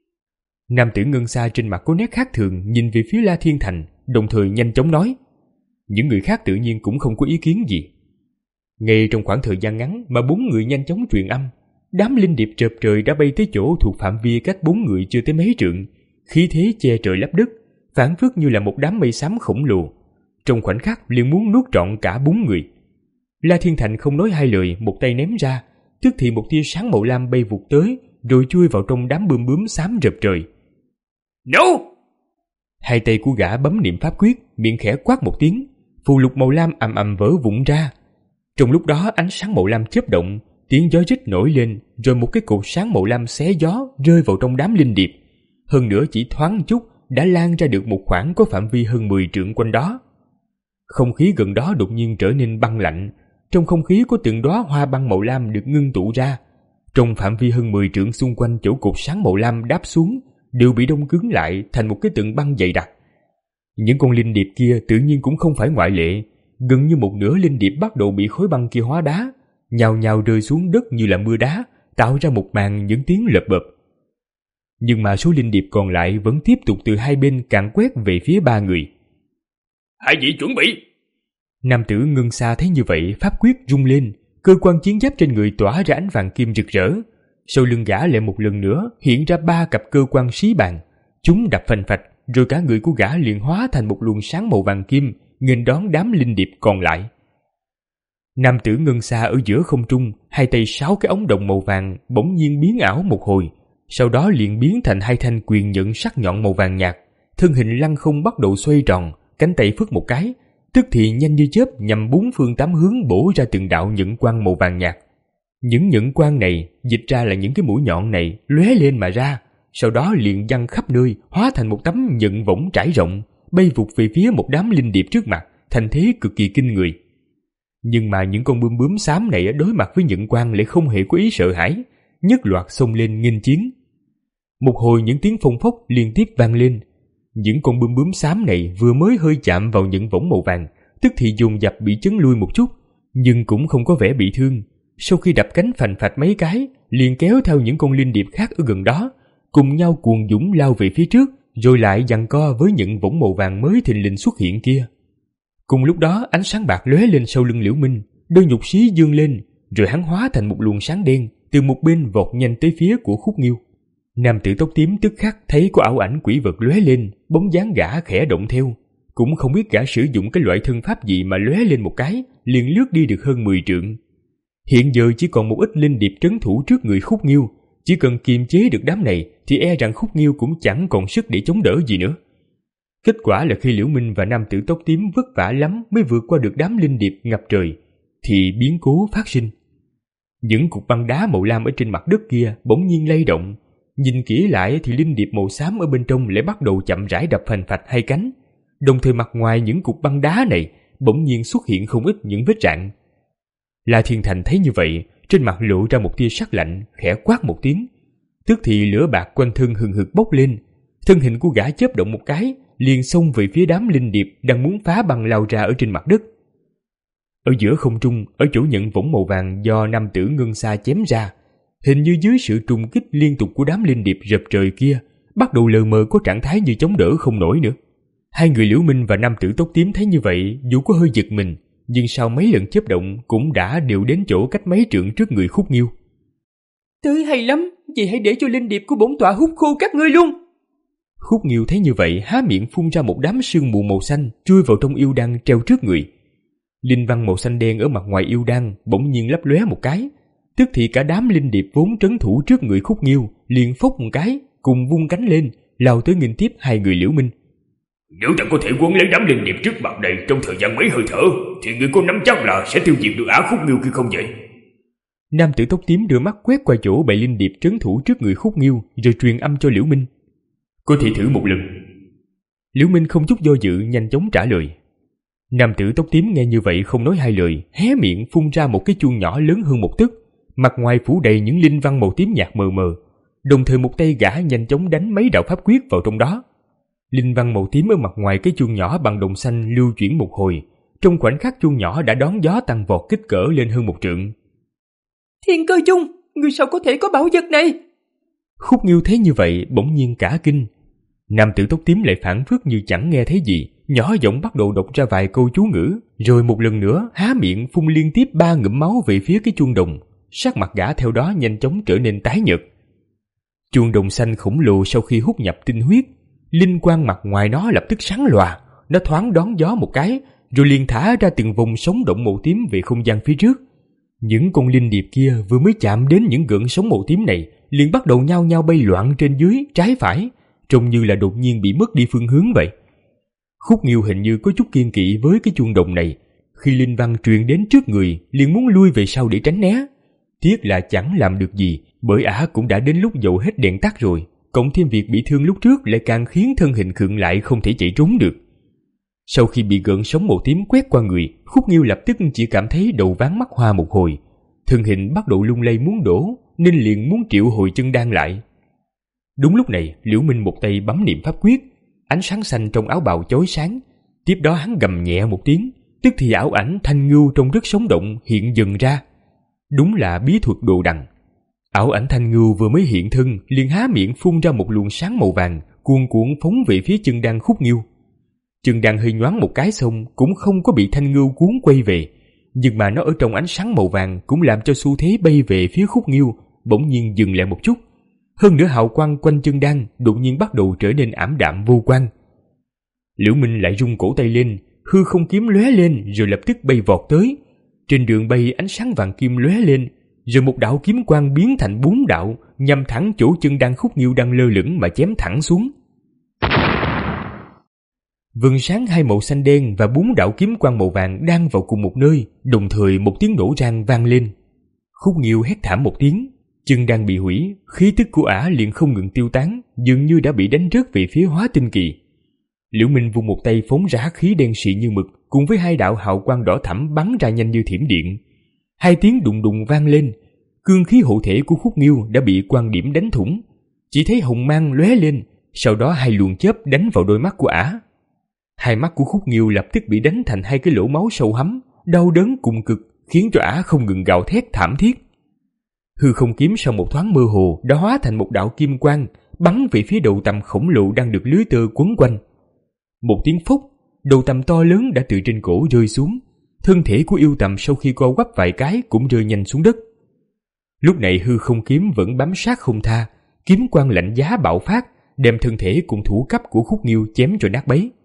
Nam tử Ngân Sa trên mặt có nét khác thường, nhìn về phía La Thiên Thành, đồng thời nhanh chóng nói. Những người khác tự nhiên cũng không có ý kiến gì. Ngay trong khoảng thời gian ngắn mà bốn người nhanh chóng truyền âm, đám linh điệp rợp trời đã bay tới chỗ thuộc phạm vi cách bốn người chưa tới mấy trượng, khí thế che trời lấp đất, phảng phất như là một đám mây xám khổng lồ. Trong khoảnh khắc liền muốn nuốt trọn cả bốn người. La Thiên Thành không nói hai lời, một tay ném ra, tức thì một tia sáng màu lam bay vụt tới, rồi chui vào trong đám bươm bướm xám rợp trời. No! Hai tay của gã bấm niệm pháp quyết, miệng khẽ quát một tiếng, phù lục màu lam ầm ầm vỡ vụn ra. Trong lúc đó ánh sáng màu lam chớp động, tiếng gió rít nổi lên, rồi một cái cột sáng màu lam xé gió rơi vào trong đám linh điệp. Hơn nữa chỉ thoáng chút đã lan ra được một khoảng có phạm vi hơn mười trượng quanh đó. Không khí gần đó đột nhiên trở nên băng lạnh, trong không khí có từng đóa hoa băng màu lam được ngưng tụ ra. Trong phạm vi hơn mười trượng xung quanh chỗ cột sáng màu lam đáp xuống đều bị đông cứng lại thành một cái tượng băng dày đặc. Những con linh điệp kia tự nhiên cũng không phải ngoại lệ, gần như một nửa linh điệp bắt đầu bị khối băng kia hóa đá, nhào nhào rơi xuống đất như là mưa đá, tạo ra một màn những tiếng lợp bợp. Nhưng mà số linh điệp còn lại vẫn tiếp tục từ hai bên càn quét về phía ba người. Hai vị chuẩn bị! Nam tử Ngân Sa thấy như vậy, pháp quyết rung lên, cơ quan chiến giáp trên người tỏa ra ánh vàng kim rực rỡ. Sau lưng gã lại một lần nữa hiện ra ba cặp cơ quan xí bàn, chúng đập phành phạch, rồi cả người của gã liền hóa thành một luồng sáng màu vàng kim, nghênh đón đám linh điệp còn lại. Nam tử Ngân Sa ở giữa không trung, hai tay sáu cái ống đồng màu vàng bỗng nhiên biến ảo một hồi, sau đó liền biến thành hai thanh quyền nhận sắc nhọn màu vàng nhạt, thân hình lăng không bắt đầu xoay tròn, cánh tay phất một cái, tức thì nhanh như chớp nhằm bốn phương tám hướng bổ ra từng đạo nhẫn quang màu vàng nhạt. Những nhẫn quang này dịch ra là những cái mũi nhọn này lóe lên mà ra, sau đó liền văng khắp nơi, hóa thành một tấm nhẫn võng trải rộng, bay vụt về phía một đám linh điệp trước mặt, thành thế cực kỳ kinh người. Nhưng mà những con bướm bướm xám này đối mặt với nhẫn quang lại không hề có ý sợ hãi, nhất loạt xông lên nghênh chiến. Một hồi những tiếng phông phốc liên tiếp vang lên. Những con bướm bướm xám này vừa mới hơi chạm vào nhẫn võng màu vàng, tức thì dồn dập bị chấn lui một chút, nhưng cũng không có vẻ bị thương. Sau khi đập cánh phành phạch mấy cái, liền kéo theo những con linh điệp khác ở gần đó, cùng nhau cuồng dũng lao về phía trước, rồi lại giằng co với nhẫn võng màu vàng mới thình lình xuất hiện kia. Cùng lúc đó ánh sáng bạc lóe lên sau lưng Liễu Minh, đôi nhục xí dương lên, rồi hắn hóa thành một luồng sáng đen, từ một bên vọt nhanh tới phía của Khúc Nghiêu. Nam tử tóc tím tức khắc thấy có ảo ảnh quỷ vật lóe lên, bóng dáng gã khẽ động theo, cũng không biết gã sử dụng cái loại thân pháp gì mà lóe lên một cái, liền lướt đi được hơn mười trượng. Hiện giờ chỉ còn một ít linh điệp trấn thủ trước người Khúc Nghiêu, chỉ cần kiềm chế được đám này thì e rằng Khúc Nghiêu cũng chẳng còn sức để chống đỡ gì nữa. Kết quả là khi Liễu Minh và nam tử tóc tím vất vả lắm mới vượt qua được đám linh điệp ngập trời, thì biến cố phát sinh. Những cục băng đá màu lam ở trên mặt đất kia bỗng nhiên lay động, nhìn kỹ lại thì linh điệp màu xám ở bên trong lại bắt đầu chậm rãi đập phành phạch hai cánh, đồng thời mặt ngoài những cục băng đá này bỗng nhiên xuất hiện không ít những vết rạn. La Thiên Thành thấy như vậy, trên mặt lộ ra một tia sắc lạnh, khẽ quát một tiếng, tức thì lửa bạc quanh thân hừng hực bốc lên, thân hình của gã chớp động một cái, liền xông về phía đám linh điệp đang muốn phá băng lao ra ở trên mặt đất. Ở giữa không trung, ở chỗ nhận võng màu vàng do nam tử Ngân Sa chém ra, hình như dưới sự trùng kích liên tục của đám linh điệp rập trời kia, bắt đầu lờ mờ có trạng thái như chống đỡ không nổi nữa. Hai người Liễu Minh và nam tử tóc tím thấy như vậy, dù có hơi giật mình, nhưng sau mấy lần chớp động cũng đã đều đến chỗ cách mấy trượng trước người Khúc Nghiêu. Tới hay lắm, vậy hãy để cho linh điệp của bổn tọa hút khô các ngươi luôn. Khúc Nghiêu thấy như vậy, há miệng phun ra một đám sương mù màu xanh chui vào trong yêu đan treo trước người. Linh văn màu xanh đen ở mặt ngoài yêu đan bỗng nhiên lấp lóe một cái, tức thì cả đám linh điệp vốn trấn thủ trước người Khúc Nghiêu liền phốc một cái, cùng vung cánh lên, lao tới nghênh tiếp hai người Liễu Minh. Nếu ta có thể quấn lấy đám linh điệp trước mặt này trong thời gian mấy hơi thở, thì người có nắm chắc là sẽ tiêu diệt được ả Khúc Nghiêu kia không vậy? Nam tử tóc tím đưa mắt quét qua chỗ bầy linh điệp trấn thủ trước người Khúc Nghiêu, rồi truyền âm cho Liễu Minh. Có thể thử một lần. Liễu Minh không chút do dự nhanh chóng trả lời. Nam tử tóc tím nghe như vậy không nói hai lời, hé miệng phun ra một cái chuông nhỏ lớn hơn một tấc, mặt ngoài phủ đầy những linh văn màu tím nhạt mờ mờ, đồng thời một tay gã nhanh chóng đánh mấy đạo pháp quyết vào trong đó. Linh văn màu tím ở mặt ngoài cái chuông nhỏ bằng đồng xanh lưu chuyển một hồi, trong khoảnh khắc chuông nhỏ đã đón gió tăng vọt kích cỡ lên hơn một trượng. Thiên Cơ Chung, ngươi sao có thể có bảo vật này? Khúc Nghiêu thấy như vậy bỗng nhiên cả kinh. Nam tử tóc tím lại phản phất như chẳng nghe thấy gì, nhỏ giọng bắt đầu đọc ra vài câu chú ngữ, rồi một lần nữa há miệng phun liên tiếp ba ngụm máu về phía cái chuông đồng. Sắc mặt gã theo đó nhanh chóng trở nên tái nhợt. Chuông đồng xanh khổng lồ sau khi hút nhập tinh huyết, linh quang mặt ngoài nó lập tức sáng lòa, nó thoáng đón gió một cái, rồi liền thả ra từng vùng sóng động màu tím về không gian phía trước. Những con linh điệp kia vừa mới chạm đến những gợn sóng màu tím này, liền bắt đầu nhao nhao bay loạn trên dưới, trái phải, trông như là đột nhiên bị mất đi phương hướng vậy. Khúc Nghiêu hình như có chút kiêng kỵ với cái chuông đồng này, khi linh văn truyền đến trước người, liền muốn lui về sau để tránh né. Tiếc là chẳng làm được gì, bởi ả cũng đã đến lúc dầu hết đèn tắt rồi, cộng thêm việc bị thương lúc trước lại càng khiến thân hình khựng lại không thể chạy trốn được. Sau khi bị gợn sóng màu tím quét qua người, Khúc Nghiêu lập tức chỉ cảm thấy đầu váng mắt hoa một hồi, thân hình bắt đầu lung lay muốn đổ, nên liền muốn triệu hồi chân đan lại. Đúng lúc này, Liễu Minh một tay bấm niệm pháp quyết, ánh sáng xanh trong áo bào chói sáng. Tiếp đó hắn gầm nhẹ một tiếng, tức thì ảo ảnh Thanh Ngưu trông rất sống động hiện dần ra. Đúng là bí thuật đồ đằng. Ảo ảnh Thanh Ngưu vừa mới hiện thân, liền há miệng phun ra một luồng sáng màu vàng, cuồn cuộn phóng về phía chân đan Khúc Nghiêu. Chân đan hơi nhoáng một cái xong cũng không có bị Thanh Ngưu cuốn quay về, nhưng mà nó ở trong ánh sáng màu vàng cũng làm cho xu thế bay về phía Khúc Nghiêu bỗng nhiên dừng lại một chút. Hơn nữa hào quang quanh chân đan đột nhiên bắt đầu trở nên ảm đạm vô quang. Liễu Minh lại rung cổ tay lên, hư không kiếm lóe lên rồi lập tức bay vọt tới. Trên đường bay ánh sáng vàng kim lóe lên, rồi một đạo kiếm quang biến thành bốn đạo, nhằm thẳng chỗ chân đan Khúc Nghiêu đang lơ lửng mà chém thẳng xuống. Vầng sáng hai màu xanh đen và bốn đạo kiếm quang màu vàng đang vào cùng một nơi, đồng thời một tiếng nổ rang vang lên. Khúc Nghiêu hét thảm một tiếng, chân đang bị hủy, khí tức của ả liền không ngừng tiêu tán, dường như đã bị đánh rớt về phía Hóa Tinh Kỳ. Liễu Minh vung một tay phóng ra hắc khí đen xị như mực, cùng với hai đạo hào quang đỏ thẫm bắn ra nhanh như thiểm điện. Hai tiếng đùng đùng vang lên, cương khí hộ thể của Khúc Nghiêu đã bị quang điểm đánh thủng, chỉ thấy hồng mang lóe lên, sau đó hai luồng chớp đánh vào đôi mắt của ả. Hai mắt của Khúc Nghiêu lập tức bị đánh thành hai cái lỗ máu sâu hắm, đau đớn cùng cực, khiến cho ả không ngừng gào thét thảm thiết. Hư không kiếm sau một thoáng mơ hồ đã hóa thành một đạo kim quang, bắn về phía đầu tằm khổng lồ đang được lưới tơ quấn quanh. Một tiếng phốc, đầu tằm to lớn đã từ trên cổ rơi xuống, thân thể của yêu tằm sau khi co quắp vài cái cũng rơi nhanh xuống đất. Lúc này hư không kiếm vẫn bám sát không tha, kiếm quang lạnh giá bạo phát, đem thân thể cùng thủ cấp của Khúc Nghiêu chém cho nát bấy.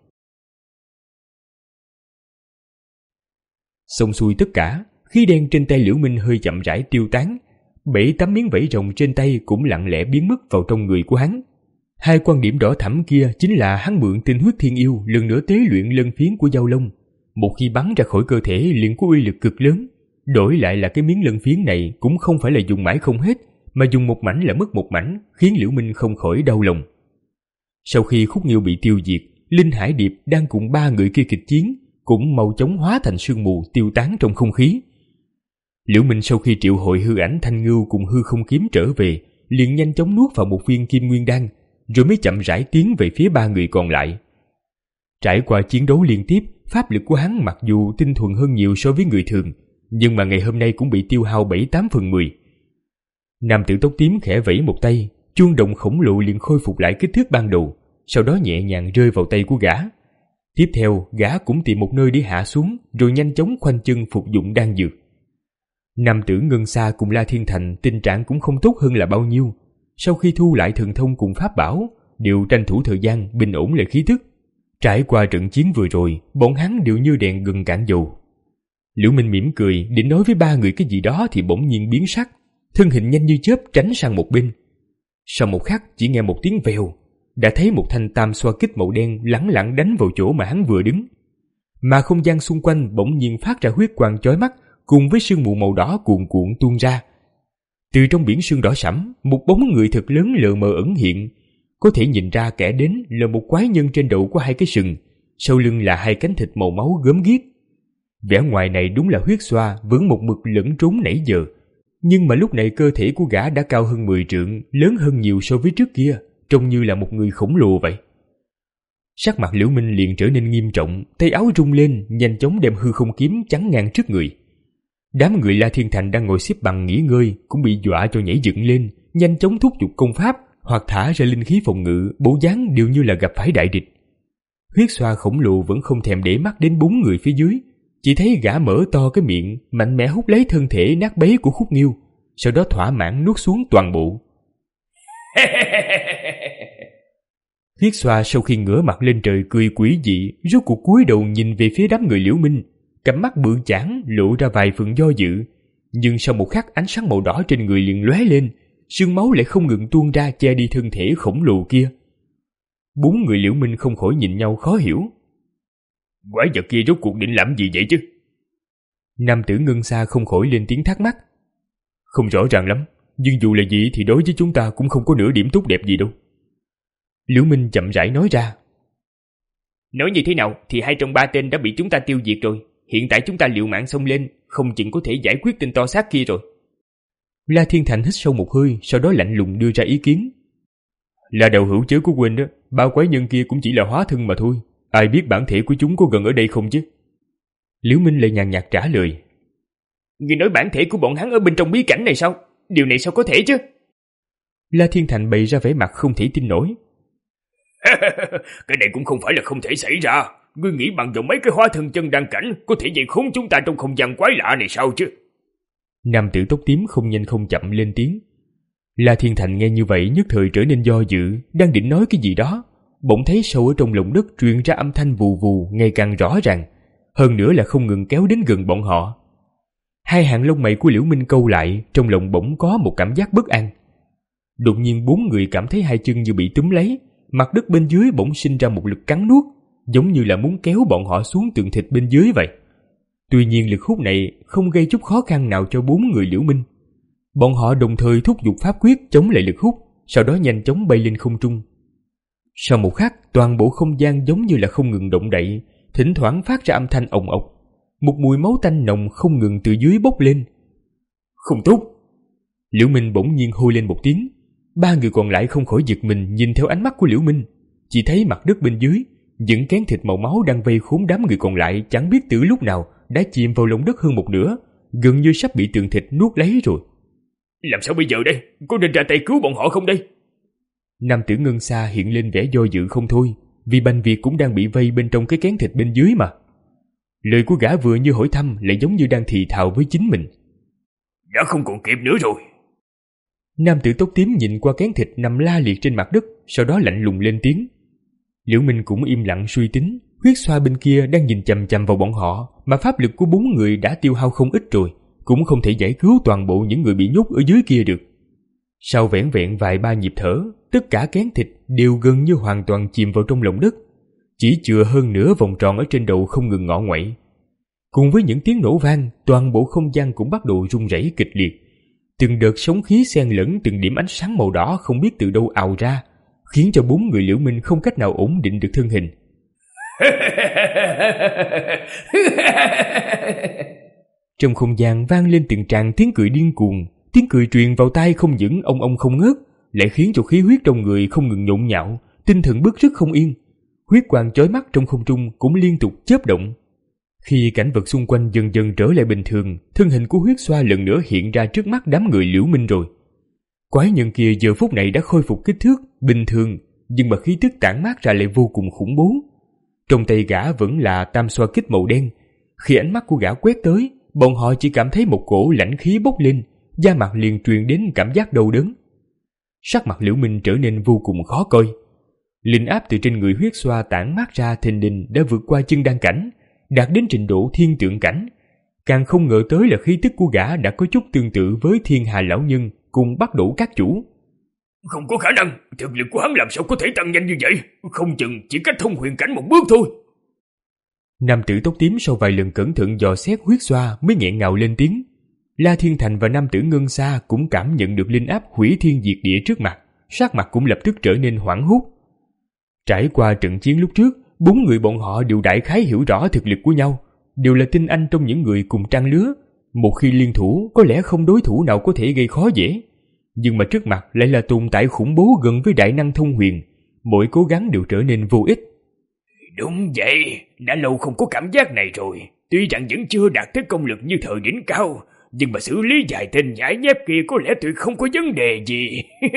Xong xuôi tất cả, khí đen trên tay Liễu Minh hơi chậm rãi tiêu tán, bảy tám miếng vảy rồng trên tay cũng lặng lẽ biến mất vào trong người của hắn. Hai quan điểm đỏ thẫm kia chính là hắn mượn tinh huyết thiên yêu lần nữa tế luyện lân phiến của Dao Long. Một khi bắn ra khỏi cơ thể liền có uy lực cực lớn, đổi lại là cái miếng lân phiến này cũng không phải là dùng mãi không hết, mà dùng một mảnh là mất một mảnh, khiến Liễu Minh không khỏi đau lòng. Sau khi Khúc Nghiêu bị tiêu diệt, Linh Hải Điệp đang cùng ba người kia kịch chiến cũng mau chóng hóa thành sương mù tiêu tán trong không khí. Liễu Minh sau khi triệu hồi hư ảnh Thanh Ngưu cùng hư không kiếm trở về, liền nhanh chóng nuốt vào một viên kim nguyên đan, rồi mới chậm rãi tiến về phía ba người còn lại. Trải qua chiến đấu liên tiếp, pháp lực của hắn mặc dù tinh thuần hơn nhiều so với người thường, nhưng mà ngày hôm nay cũng bị tiêu hao bảy tám phần mười. Nam tử tóc tím khẽ vẫy một tay, chuông đồng khổng lồ liền khôi phục lại kích thước ban đầu, sau đó nhẹ nhàng rơi vào tay của gã. Tiếp theo, gã cũng tìm một nơi để hạ xuống, rồi nhanh chóng khoanh chân phục dụng đan dược. Nam tử Ngân Sa cùng La Thiên Thành tình trạng cũng không tốt hơn là bao nhiêu. Sau khi thu lại thần thông cùng pháp bảo, đều tranh thủ thời gian bình ổn lại khí tức. Trải qua trận chiến vừa rồi, bọn hắn đều như đèn gần cạn dầu. Liễu Minh mỉm cười định nói với ba người cái gì đó thì bỗng nhiên biến sắc, thân hình nhanh như chớp tránh sang một bên. Sau một khắc chỉ nghe một tiếng vèo, đã thấy một thanh tam xoa kích màu đen lẳng lặng đánh vào chỗ mà hắn vừa đứng. Mà không gian xung quanh bỗng nhiên phát ra huyết quang chói mắt, cùng với sương mù màu đỏ cuồn cuộn tuôn ra. Từ trong biển sương đỏ sẫm, một bóng người thật lớn lờ mờ ẩn hiện, có thể nhìn ra kẻ đến là một quái nhân trên đầu có hai cái sừng, sau lưng là hai cánh thịt màu máu gớm ghiếc. Vẻ ngoài này đúng là Huyết Xoa vẫn một mực lẫn trốn nãy giờ, nhưng mà lúc này cơ thể của gã đã cao hơn mười trượng, lớn hơn nhiều so với trước kia, trông như là một người khổng lồ vậy. Sắc mặt Liễu Minh liền trở nên nghiêm trọng, tay áo rung lên, nhanh chóng đem hư không kiếm chắn ngang trước người. Đám người La Thiên Thành đang ngồi xếp bằng nghỉ ngơi cũng bị dọa cho nhảy dựng lên, nhanh chóng thúc giục công pháp hoặc thả ra linh khí phòng ngự, bộ dáng đều như là gặp phải đại địch. Huyết Xoa khổng lồ vẫn không thèm để mắt đến bốn người phía dưới, chỉ thấy gã mở to cái miệng, mạnh mẽ hút lấy thân thể nát bấy của Khúc Nghiêu, sau đó thỏa mãn nuốt xuống toàn bộ. Huyết Xoa sau khi ngửa mặt lên trời cười quỷ dị, rốt cuộc cúi đầu nhìn về phía đám người Liễu Minh, cặp mắt bự chảng lộ ra vài phần do dự, nhưng sau một khắc ánh sáng màu đỏ trên người liền lóe lên, sương máu lại không ngừng tuôn ra che đi thân thể khổng lồ kia. Bốn người Liễu Minh không khỏi nhìn nhau khó hiểu. Quái vật kia rốt cuộc định làm gì vậy chứ? Nam tử Ngân Sa không khỏi lên tiếng thắc mắc. Không rõ ràng lắm, nhưng dù là gì thì đối với chúng ta cũng không có nửa điểm tốt đẹp gì đâu. Liễu Minh chậm rãi nói ra. Nói như thế nào thì hai trong ba tên đã bị chúng ta tiêu diệt rồi. Hiện tại chúng ta liều mạng xông lên, không chừng có thể giải quyết tên to xác kia rồi. La Thiên Thành hít sâu một hơi, sau đó lạnh lùng đưa ra ý kiến. Là đạo hữu chớ có quên đó, ba quái nhân kia cũng chỉ là hóa thân mà thôi. Ai biết bản thể của chúng có gần ở đây không chứ? Liễu Minh lại nhàn nhạt trả lời. Ngươi nói bản thể của bọn hắn ở bên trong bí cảnh này sao? Điều này sao có thể chứ? La Thiên Thành bày ra vẻ mặt không thể tin nổi. Cái này cũng không phải là không thể xảy ra. Ngươi nghĩ bằng vào mấy cái hóa thân chân đăng cảnh có thể dày khốn chúng ta trong không gian quái lạ này sao chứ? Nam tử tóc tím không nhanh không chậm lên tiếng. La Thiên Thành nghe như vậy nhất thời trở nên do dự, đang định nói cái gì đó, bỗng thấy sâu ở trong lòng đất truyền ra âm thanh vù vù ngày càng rõ ràng, hơn nữa là không ngừng kéo đến gần bọn họ. Hai hàng lông mày của Liễu Minh câu lại, trong lòng bỗng có một cảm giác bất an. Đột nhiên bốn người cảm thấy hai chân như bị túm lấy, mặt đất bên dưới bỗng sinh ra một lực cắn nuốt, giống như là muốn kéo bọn họ xuống tường thịt bên dưới vậy. Tuy nhiên lực hút này không gây chút khó khăn nào cho bốn người Liễu Minh. Bọn họ đồng thời thúc giục pháp quyết chống lại lực hút, sau đó nhanh chóng bay lên không trung. Sau một khắc, toàn bộ không gian giống như là không ngừng động đậy, thỉnh thoảng phát ra âm thanh ồng ộc. Một mùi máu tanh nồng không ngừng từ dưới bốc lên. Không tốt! Liễu Minh bỗng nhiên hô lên một tiếng. Ba người còn lại không khỏi giật mình nhìn theo ánh mắt của Liễu Minh, chỉ thấy mặt đất bên dưới, những kén thịt màu máu đang vây khốn đám người còn lại chẳng biết từ lúc nào đã chìm vào lòng đất hơn một nửa, gần như sắp bị tường thịt nuốt lấy rồi. Làm sao bây giờ đây? Có nên ra tay cứu bọn họ không đây? Nam tử Ngân Sa hiện lên vẻ do dự không thôi, vì Bành Việt cũng đang bị vây bên trong cái kén thịt bên dưới mà. Lời của gã vừa như hỏi thăm lại giống như đang thì thào với chính mình. Đã không còn kịp nữa rồi. Nam tử tóc tím nhìn qua kén thịt nằm la liệt trên mặt đất, sau đó lạnh lùng lên tiếng. Liễu Minh cũng im lặng suy tính, huyết xoa bên kia đang nhìn chằm chằm vào bọn họ, mà pháp lực của bốn người đã tiêu hao không ít rồi, cũng không thể giải cứu toàn bộ những người bị nhốt ở dưới kia được. Sau vẻn vẹn vài ba nhịp thở, tất cả kén thịt đều gần như hoàn toàn chìm vào trong lòng đất, chỉ chừa hơn nửa vòng tròn ở trên đầu không ngừng ngọ nguậy. Cùng với những tiếng nổ vang, toàn bộ không gian cũng bắt đầu rung rẩy kịch liệt. Từng đợt sóng khí xen lẫn từng điểm ánh sáng màu đỏ không biết từ đâu ào ra, khiến cho bốn người Liễu Minh không cách nào ổn định được thân hình. Trong không gian vang lên từng tràng tiếng cười điên cuồng, tiếng cười truyền vào tai không những ông ông không ngớt, lại khiến cho khí huyết trong người không ngừng nhộn nhạo, tinh thần bứt rứt không yên. Huyết quang chói mắt trong không trung cũng liên tục chớp động. Khi cảnh vật xung quanh dần dần trở lại bình thường, thân hình của huyết xoa lần nữa hiện ra trước mắt đám người Liễu Minh rồi. Quái nhân kia giờ phút này đã khôi phục kích thước bình thường, nhưng mà khí tức tản mát ra lại vô cùng khủng bố. Trong tay gã vẫn là tam xoa kích màu đen. Khi ánh mắt của gã quét tới, bọn họ chỉ cảm thấy một cổ lãnh khí bốc lên, da mặt liền truyền đến cảm giác đau đớn. Sắc mặt Liễu Minh trở nên vô cùng khó coi. Linh áp từ trên người huyết xoa tản mát ra thình lình đã vượt qua chân đăng cảnh, đạt đến trình độ thiên tượng cảnh. Càng không ngờ tới là khí tức của gã đã có chút tương tự với Thiên Hà lão nhân cùng Bắc Đỗ các chủ. Không có khả năng, thực lực của hắn làm sao có thể tăng nhanh như vậy? Không chừng chỉ cách thông huyền cảnh một bước thôi. Nam tử tóc tím sau vài lần cẩn thận dò xét huyết xoa mới nghẹn ngào lên tiếng. La Thiên Thành và nam tử Ngân Sa cũng cảm nhận được linh áp hủy thiên diệt địa trước mặt, sắc mặt cũng lập tức trở nên hoảng hốt. Trải qua trận chiến lúc trước, bốn người bọn họ đều đại khái hiểu rõ thực lực của nhau, đều là tinh anh trong những người cùng trang lứa. Một khi liên thủ, có lẽ không đối thủ nào có thể gây khó dễ. Nhưng mà trước mặt lại là tồn tại khủng bố gần với đại năng thông huyền, mỗi cố gắng đều trở nên vô ích. Đúng vậy, đã lâu không có cảm giác này rồi. Tuy rằng vẫn chưa đạt tới công lực như thời đỉnh cao, nhưng mà xử lý vài tên nhãi nhép kia có lẽ tuyệt không có vấn đề gì.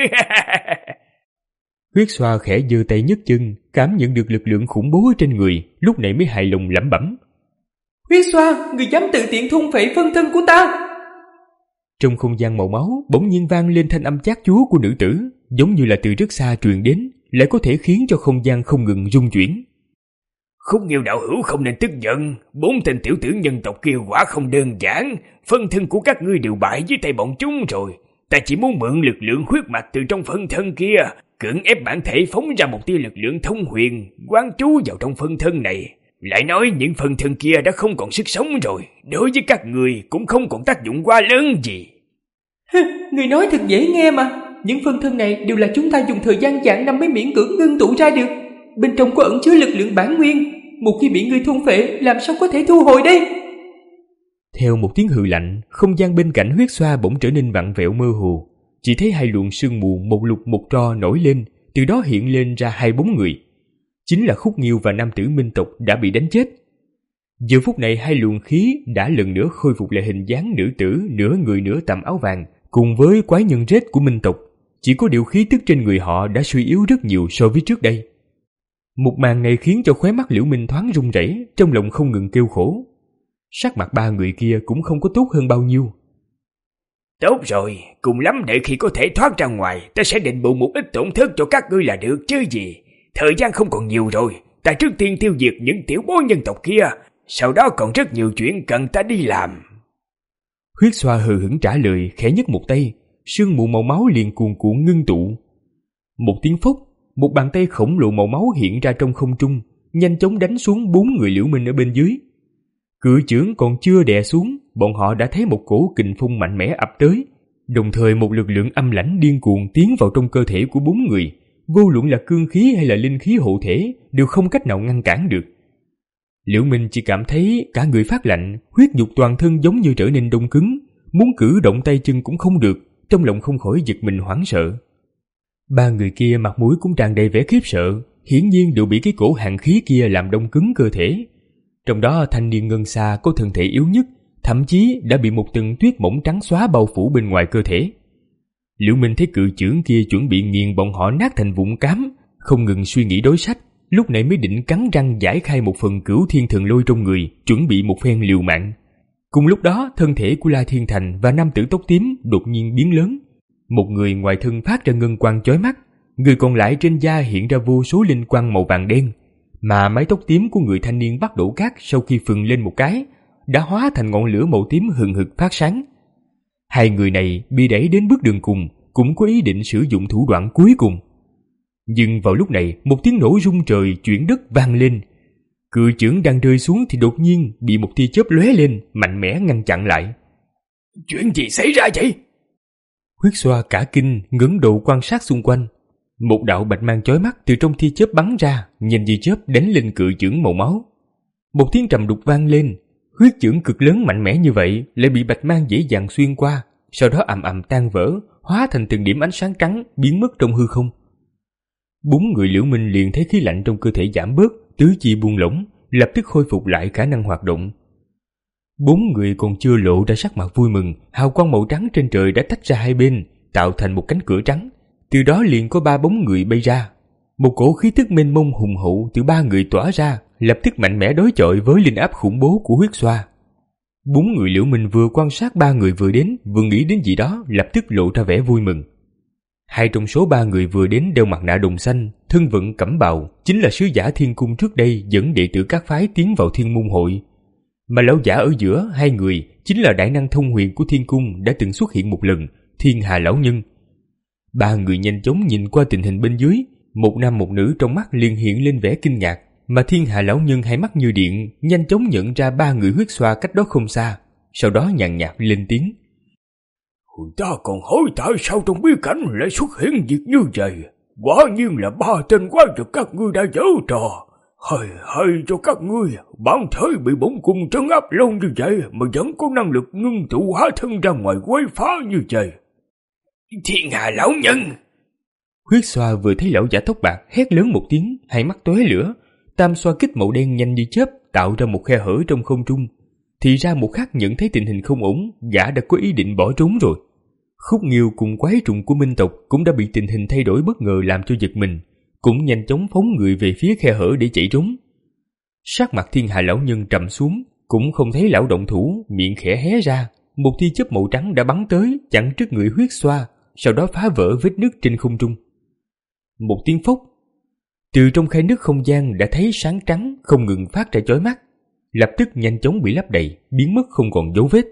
Huyết xoa khẽ giơ tay nhấc chân, cảm nhận được lực lượng khủng bố ở trên người, lúc này mới hài lòng lẩm bẩm. Huyết xoa, người dám tự tiện thôn phệ phân thân của ta. Trong không gian màu máu bỗng nhiên vang lên thanh âm chát chúa của nữ tử, giống như là từ rất xa truyền đến, lại có thể khiến cho không gian không ngừng rung chuyển. Khúc Nghiêu đạo hữu không nên tức giận, bốn tên tiểu tử nhân tộc kia quả không đơn giản, phân thân của các ngươi đều bại dưới tay bọn chúng rồi. Ta chỉ muốn mượn lực lượng huyết mạch từ trong phân thân kia, cưỡng ép bản thể phóng ra một tia lực lượng thông huyền, quán trú vào trong phân thân này. Lại nói những phân thân kia đã không còn sức sống rồi, đối với các người cũng không còn tác dụng quá lớn gì. Người nói thật dễ nghe mà, những phân thân này đều là chúng ta dùng thời gian vạn năm mới miễn cưỡng ngưng tụ ra được. Bên trong có ẩn chứa lực lượng bản nguyên, một khi bị ngươi thôn phệ, làm sao có thể thu hồi đây? Theo một tiếng hừ lạnh, không gian bên cạnh huyết xoa bỗng trở nên vặn vẹo mơ hồ. Chỉ thấy hai luồng sương mù một lục một tro nổi lên, từ đó hiện lên ra hai bóng người. Chính là Khúc Nghiêu và nam tử Minh tộc đã bị đánh chết. Giờ phút này hai luồng khí đã lần nữa khôi phục lại hình dáng nữ tử nửa người nửa tầm áo vàng, cùng với quái nhân rết của Minh tộc. Chỉ có điều khí tức trên người họ đã suy yếu rất nhiều so với trước đây. Một màn này khiến cho khóe mắt Liễu Minh thoáng run rẩy, trong lòng không ngừng kêu khổ. Sắc mặt ba người kia cũng không có tốt hơn bao nhiêu. Tốt rồi, cùng lắm để khi có thể thoát ra ngoài, ta sẽ định bù một ít tổn thất cho các ngươi là được chứ gì. Thời gian không còn nhiều rồi, ta trước tiên tiêu diệt những tiểu bối nhân tộc kia, sau đó còn rất nhiều chuyện cần ta đi làm. Huyết xoa hờ hững trả lời, khẽ nhấc một tay, sương mù màu máu liền cuồn cuộn ngưng tụ. Một tiếng phốc, một bàn tay khổng lồ màu máu hiện ra trong không trung, nhanh chóng đánh xuống bốn người Liễu Minh ở bên dưới. Cự chưởng còn chưa đè xuống, bọn họ đã thấy một cổ kình phong mạnh mẽ ập tới, đồng thời một lực lượng âm lãnh điên cuồng tiến vào trong cơ thể của bốn người, vô luận là cương khí hay là linh khí hộ thể đều không cách nào ngăn cản được. Liễu Minh chỉ cảm thấy cả người phát lạnh, huyết nhục toàn thân giống như trở nên đông cứng, muốn cử động tay chân cũng không được, trong lòng không khỏi giật mình hoảng sợ. Ba người kia mặt mũi cũng tràn đầy vẻ khiếp sợ, hiển nhiên đều bị cái cổ hàn khí kia làm đông cứng cơ thể. Trong đó thanh niên ngân xa có thân thể yếu nhất, thậm chí đã bị một tầng tuyết mỏng trắng xóa bao phủ bên ngoài cơ thể. Liễu Minh thấy cự chưởng kia chuẩn bị nghiền bọn họ nát thành vụn cám, không ngừng suy nghĩ đối sách, lúc này mới định cắn răng giải khai một phần cửu thiên thần lôi trong người, chuẩn bị một phen liều mạng. Cùng lúc đó, thân thể của La Thiên Thành và nam tử tóc tím đột nhiên biến lớn. Một người ngoài thân phát ra ngân quang chói mắt, người còn lại trên da hiện ra vô số linh quang màu vàng đen, mà mái tóc tím của người thanh niên bắt đổ cát sau khi phừng lên một cái, đã hóa thành ngọn lửa màu tím hừng hực phát sáng. Hai người này bị đẩy đến bước đường cùng, cũng có ý định sử dụng thủ đoạn cuối cùng. Nhưng vào lúc này, một tiếng nổ rung trời chuyển đất vang lên. Cự chưởng đang rơi xuống thì đột nhiên bị một tia chớp lóe lên, mạnh mẽ ngăn chặn lại. Chuyện gì xảy ra vậy? Huyết xoa cả kinh, ngẩng đầu quan sát xung quanh. Một đạo bạch mang chói mắt từ trong tia chớp bắn ra, nhanh như chớp đánh lên cự chưởng màu máu. Một tiếng trầm đục vang lên, huyết chưởng cực lớn mạnh mẽ như vậy lại bị bạch mang dễ dàng xuyên qua, sau đó ầm ầm tan vỡ, hóa thành từng điểm ánh sáng trắng biến mất trong hư không. Bốn người Liễu Minh liền thấy khí lạnh trong cơ thể giảm bớt, tứ chi buông lỏng, lập tức khôi phục lại khả năng hoạt động. Bốn người còn chưa lộ ra sắc mặt vui mừng, hào quang màu trắng trên trời đã tách ra hai bên, tạo thành một cánh cửa trắng. Từ đó liền có ba bóng người bay ra. Một cổ khí tức mênh mông hùng hậu từ ba người tỏa ra, lập tức mạnh mẽ đối chọi với linh áp khủng bố của huyết xoa. Bốn người Liễu Minh vừa quan sát ba người vừa đến, vừa nghĩ đến gì đó, lập tức lộ ra vẻ vui mừng. Hai trong số ba người vừa đến đeo mặt nạ đồng xanh, thân vận cẩm bào, chính là sứ giả thiên cung trước đây dẫn đệ tử các phái tiến vào thiên môn hội. Mà lão giả ở giữa hai người chính là đại năng thông huyền của thiên cung đã từng xuất hiện một lần, Thiên Hà lão nhân. Ba người nhanh chóng nhìn qua tình hình bên dưới, một nam một nữ trong mắt liền hiện lên vẻ kinh ngạc, mà Thiên Hà lão nhân hai mắt như điện, nhanh chóng nhận ra ba người huyết xoa cách đó không xa, sau đó nhàn nhạt lên tiếng. Ta còn hỏi tại sao trong bí cảnh lại xuất hiện việc như vậy, quả nhiên là ba tên quái vật các ngươi đã giở trò. Hơi hơi cho các ngươi, bản thể bị bổn cung trấn áp lâu như vậy mà vẫn có năng lực ngưng tụ hóa thân ra ngoài quấy phá như vậy. Thiên Hà lão nhân! Huyết xoa vừa thấy lão giả tóc bạc hét lớn một tiếng, hai mắt tóe lửa, tam xoa kích màu đen nhanh như chớp tạo ra một khe hở trong không trung. Thì ra một khắc nhận thấy tình hình không ổn, gã đã có ý định bỏ trốn rồi. Khúc Nghiêu cùng quái trùng của Minh tộc cũng đã bị tình hình thay đổi bất ngờ làm cho giật mình, cũng nhanh chóng phóng người về phía khe hở để chạy trốn. Sắc mặt Thiên Hà lão nhân trầm xuống, cũng không thấy lão động thủ, miệng khẽ hé ra, một tia chớp màu trắng đã bắn tới chặn trước người huyết xoa, sau đó phá vỡ vết nứt trên không trung. Một tiếng phốc, từ trong khe nứt không gian đã thấy sáng trắng không ngừng phát ra chói mắt, lập tức nhanh chóng bị lấp đầy, biến mất không còn dấu vết.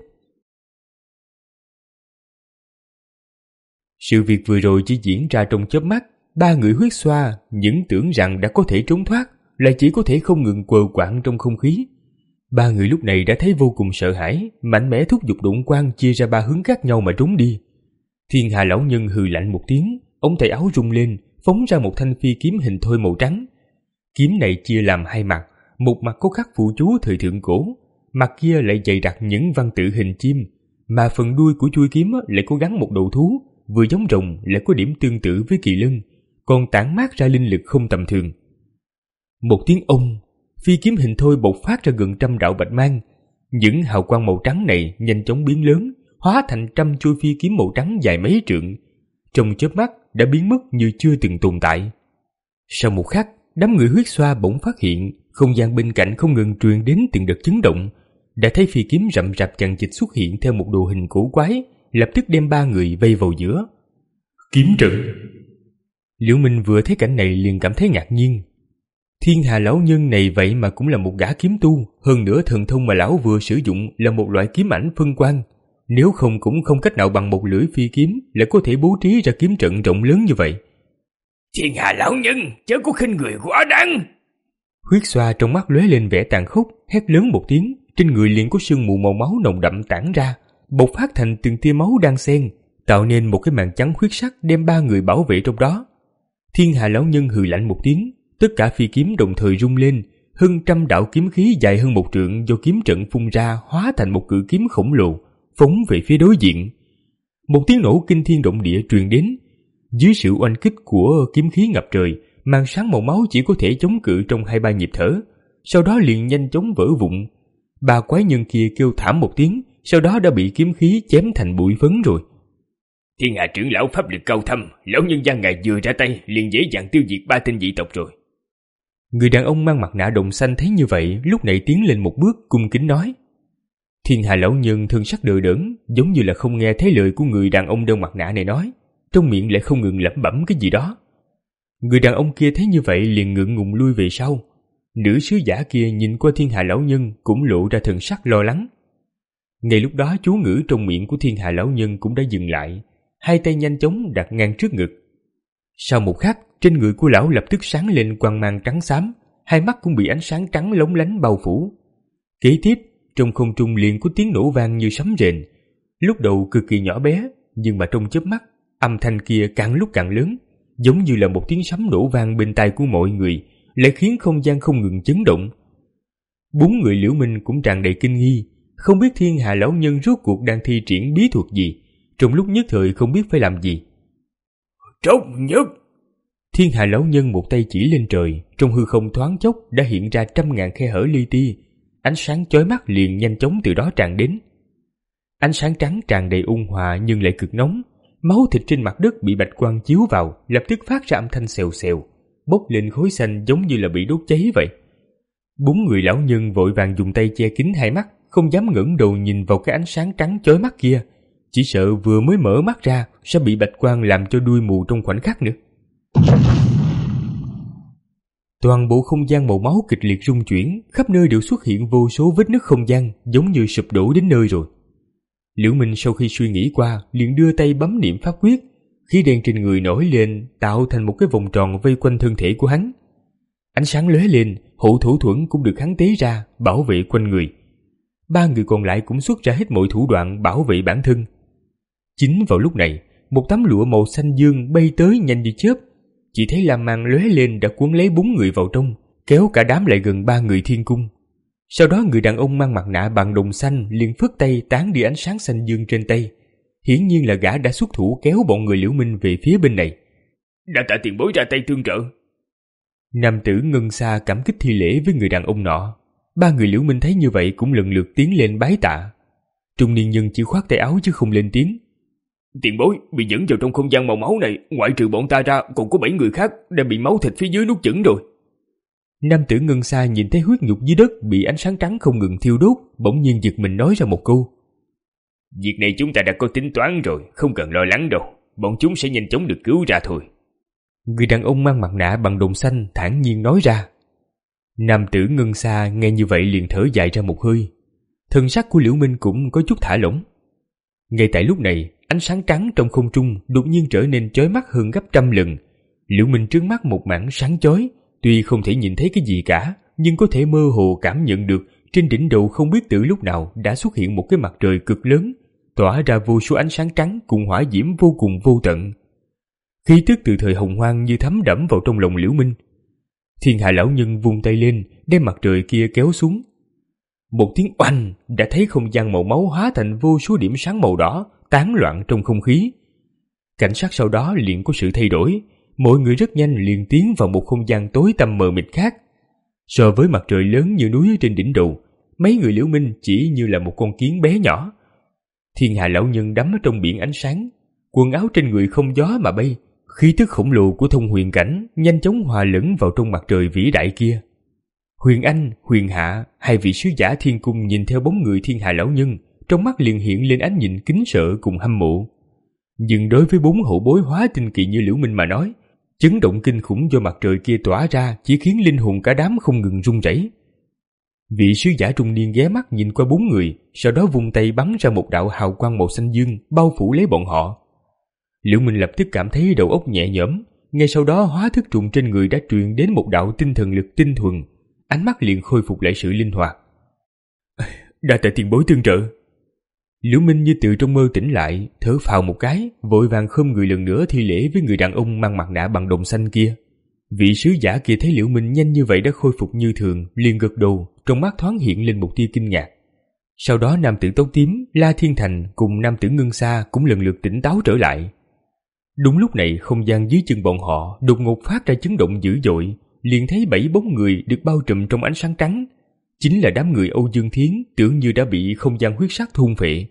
Sự việc vừa rồi chỉ diễn ra trong chớp mắt, ba người huyết xoa những tưởng rằng đã có thể trốn thoát, lại chỉ có thể không ngừng quờ quạng trong không khí. Ba người lúc này đã thấy vô cùng sợ hãi, mạnh mẽ thúc giục độn quang chia ra ba hướng khác nhau mà trốn đi. Thiên Hà lão nhân hừ lạnh một tiếng, ống tay áo rung lên, phóng ra một thanh phi kiếm hình thoi màu trắng. Kiếm này chia làm hai mặt, một mặt có khắc phù chú thời thượng cổ, mặt kia lại dày đặc những văn tự hình chim, mà phần đuôi của chuôi kiếm lại có gắn một đầu thú, vừa giống rồng lại có điểm tương tự với kỳ lân, còn tản mát ra linh lực không tầm thường. Một tiếng ông, phi kiếm hình thoi bộc phát ra gần trăm đạo bạch mang. Những hào quang màu trắng này nhanh chóng biến lớn, hóa thành trăm chuôi phi kiếm màu trắng dài mấy trượng, trong chớp mắt đã biến mất như chưa từng tồn tại. Sau một khắc, đám người huyết xoa bỗng phát hiện không gian bên cạnh không ngừng truyền đến từng đợt chấn động, đã thấy phi kiếm rậm rạp chằng chịt xuất hiện theo một đồ hình cổ quái, lập tức đem ba người vây vào giữa. Kiếm trận. Liễu Minh vừa thấy cảnh này liền cảm thấy ngạc nhiên. Thiên Hà lão nhân này vậy mà cũng là một gã kiếm tu, hơn nữa thần thông mà lão vừa sử dụng là một loại kiếm ảnh phân quang, nếu không cũng không cách nào bằng một lưỡi phi kiếm lại có thể bố trí ra kiếm trận rộng lớn như vậy. Thiên Hà lão nhân, chớ có khinh người quá đáng. Huyết xoa trong mắt lóe lên vẻ tàn khốc, hét lớn một tiếng, trên người liền có sương mù màu máu nồng đậm tản ra, bộc phát thành từng tia máu đan xen, tạo nên một cái màn trắng huyết sắc đem ba người bảo vệ trong đó. Thiên Hà lão nhân hừ lạnh một tiếng, tất cả phi kiếm đồng thời rung lên, hơn trăm đạo kiếm khí dài hơn một trượng do kiếm trận phun ra hóa thành một cự kiếm khổng lồ, phóng về phía đối diện. Một tiếng nổ kinh thiên động địa truyền đến. Dưới sự oanh kích của kiếm khí ngập trời, màn sáng màu máu chỉ có thể chống cự trong hai ba nhịp thở, sau đó liền nhanh chóng vỡ vụn. Ba quái nhân kia kêu thảm một tiếng, sau đó đã bị kiếm khí chém thành bụi phấn rồi. Thiên Hà trưởng lão pháp lực cao thâm, lão nhân gia ngài vừa ra tay liền dễ dàng tiêu diệt ba tên dị tộc rồi. Người đàn ông mang mặt nạ đồng xanh thấy như vậy, lúc này tiến lên một bước cung kính nói. Thiên Hà lão nhân thân sắc đờ đẫn, giống như là không nghe thấy lời của người đàn ông đeo mặt nạ này nói, trong miệng lại không ngừng lẩm bẩm cái gì đó. Người đàn ông kia thấy như vậy liền ngượng ngùng lui về sau. Nữ sứ giả kia nhìn qua Thiên Hà lão nhân cũng lộ ra thần sắc lo lắng. Ngay lúc đó chú ngữ trong miệng của Thiên Hà lão nhân cũng đã dừng lại, hai tay nhanh chóng đặt ngang trước ngực. Sau một khắc, trên người của lão lập tức sáng lên quang mang trắng xám, hai mắt cũng bị ánh sáng trắng lóng lánh bao phủ. Kế tiếp, trong không trung liền có tiếng nổ vang như sấm rền. Lúc đầu cực kỳ nhỏ bé, nhưng mà trong chớp mắt, âm thanh kia càng lúc càng lớn, giống như là một tiếng sấm nổ vang bên tai của mọi người, lại khiến không gian không ngừng chấn động. Bốn người Liễu Minh cũng tràn đầy kinh nghi, không biết Thiên Hà lão nhân rốt cuộc đang thi triển bí thuật gì, trong lúc nhất thời không biết phải làm gì. Trốc nhất! Thiên Hà lão nhân một tay chỉ lên trời, trong hư không thoáng chốc đã hiện ra trăm ngàn khe hở li ti, ánh sáng chói mắt liền nhanh chóng từ đó tràn đến. Ánh sáng trắng tràn đầy ôn hòa nhưng lại cực nóng, máu thịt trên mặt đất bị bạch quang chiếu vào, lập tức phát ra âm thanh xèo xèo, bốc lên khói xanh giống như là bị đốt cháy vậy. Bốn người lão nhân vội vàng dùng tay che kín hai mắt, không dám ngẩng đầu nhìn vào cái ánh sáng trắng chói mắt kia, chỉ sợ vừa mới mở mắt ra sẽ bị bạch quang làm cho đuôi mù trong khoảnh khắc nữa. Toàn bộ không gian màu máu kịch liệt rung chuyển, khắp nơi đều xuất hiện vô số vết nứt không gian, giống như sụp đổ đến nơi rồi. Liễu Minh sau khi suy nghĩ qua, liền đưa tay bấm niệm pháp quyết, khí đen trên người nổi lên, tạo thành một cái vòng tròn vây quanh thân thể của hắn. Ánh sáng lóe lên, hộ thủ thuẫn cũng được hắn tế ra, bảo vệ quanh người. Ba người còn lại cũng xuất ra hết mọi thủ đoạn bảo vệ bản thân. Chính vào lúc này, một tấm lụa màu xanh dương bay tới nhanh như chớp, chỉ thấy lam mang lóe lên đã cuốn lấy bốn người vào trong, kéo cả đám lại gần ba người thiên cung. Sau đó người đàn ông mang mặt nạ bằng đồng xanh liền phất tay tán đi ánh sáng xanh dương trên tay. Hiển nhiên là gã đã xuất thủ kéo bọn người Liễu Minh về phía bên này. Đã tạ tiền bối ra tay tương trợ. Nam tử ngân xa cảm kích thi lễ với người đàn ông nọ. Ba người Liễu Minh thấy như vậy cũng lần lượt tiến lên bái tạ. Trung niên nhân chỉ khoát tay áo chứ không lên tiếng. Tiền bối bị dẫn vào trong không gian màu máu này, ngoại trừ bọn ta ra còn có bảy người khác đang bị máu thịt phía dưới nuốt chửng rồi. Nam tử ngân xa nhìn thấy huyết nhục dưới đất bị ánh sáng trắng không ngừng thiêu đốt, bỗng nhiên giật mình nói ra một câu. Việc này chúng ta đã có tính toán rồi, không cần lo lắng đâu, bọn chúng sẽ nhanh chóng được cứu ra thôi. Người đàn ông mang mặt nạ bằng đồng xanh thản nhiên nói ra. Nam tử ngân xa nghe như vậy liền thở dài ra một hơi. Thân sắc của Liễu Minh cũng có chút thả lỏng. Ngay tại lúc này, ánh sáng trắng trong không trung đột nhiên trở nên chói mắt hơn gấp trăm lần. Liễu Minh trước mắt một mảng sáng chói, tuy không thể nhìn thấy cái gì cả, nhưng có thể mơ hồ cảm nhận được trên đỉnh đầu không biết từ lúc nào đã xuất hiện một cái mặt trời cực lớn, tỏa ra vô số ánh sáng trắng cùng hỏa diễm vô cùng vô tận. Khí tức từ thời hồng hoang như thấm đẫm vào trong lòng Liễu Minh. Thiên Hà lão nhân vung tay lên, đem mặt trời kia kéo xuống. Một tiếng oanh đã thấy không gian màu máu hóa thành vô số điểm sáng màu đỏ tán loạn trong không khí. Cảnh sát sau đó liền có sự thay đổi, mọi người rất nhanh liền tiến vào một không gian tối tăm mờ mịt khác. So với mặt trời lớn như núi trên đỉnh đầu, mấy người Liễu Minh chỉ như là một con kiến bé nhỏ. Thiên Hà lão nhân đắm ở trong biển ánh sáng, quần áo trên người không gió mà bay, khí tức khổng lồ của thông huyền cảnh nhanh chóng hòa lẫn vào trong mặt trời vĩ đại kia. Huyền Anh, Huyền Hạ, hai vị sứ giả thiên cung nhìn theo bóng người Thiên Hà lão nhân, trong mắt liền hiện lên ánh nhìn kính sợ cùng hâm mộ. Nhưng đối với bốn hậu bối hóa tinh kỳ như Liễu Minh mà nói, chấn động kinh khủng do mặt trời kia tỏa ra chỉ khiến linh hồn cả đám không ngừng run rẩy. Vị sứ giả trung niên ghé mắt nhìn qua bốn người, sau đó vung tay bắn ra một đạo hào quang màu xanh dương bao phủ lấy bọn họ. Liễu Minh lập tức cảm thấy đầu óc nhẹ nhõm, ngay sau đó hóa thức trùng trên người đã truyền đến một đạo tinh thần lực tinh thuần, ánh mắt liền khôi phục lại sự linh hoạt. Đa tạ tiền bối tương trợ. Liễu Minh như từ trong mơ tỉnh lại, thở phào một cái, vội vàng khom người lần nữa thi lễ với người đàn ông mang mặt nạ bằng đồng xanh kia. Vị sứ giả kia thấy Liễu Minh nhanh như vậy đã khôi phục như thường, liền gật đầu, trong mắt thoáng hiện lên một tia kinh ngạc. Sau đó nam tử tóc tím, La Thiên Thành cùng nam tử Ngân Sa cũng lần lượt tỉnh táo trở lại. Đúng lúc này, không gian dưới chân bọn họ đột ngột phát ra chấn động dữ dội, liền thấy bảy bóng người được bao trùm trong ánh sáng trắng. Chính là đám người Âu Dương Thiến, tưởng như đã bị không gian huyết sắc thôn phệ.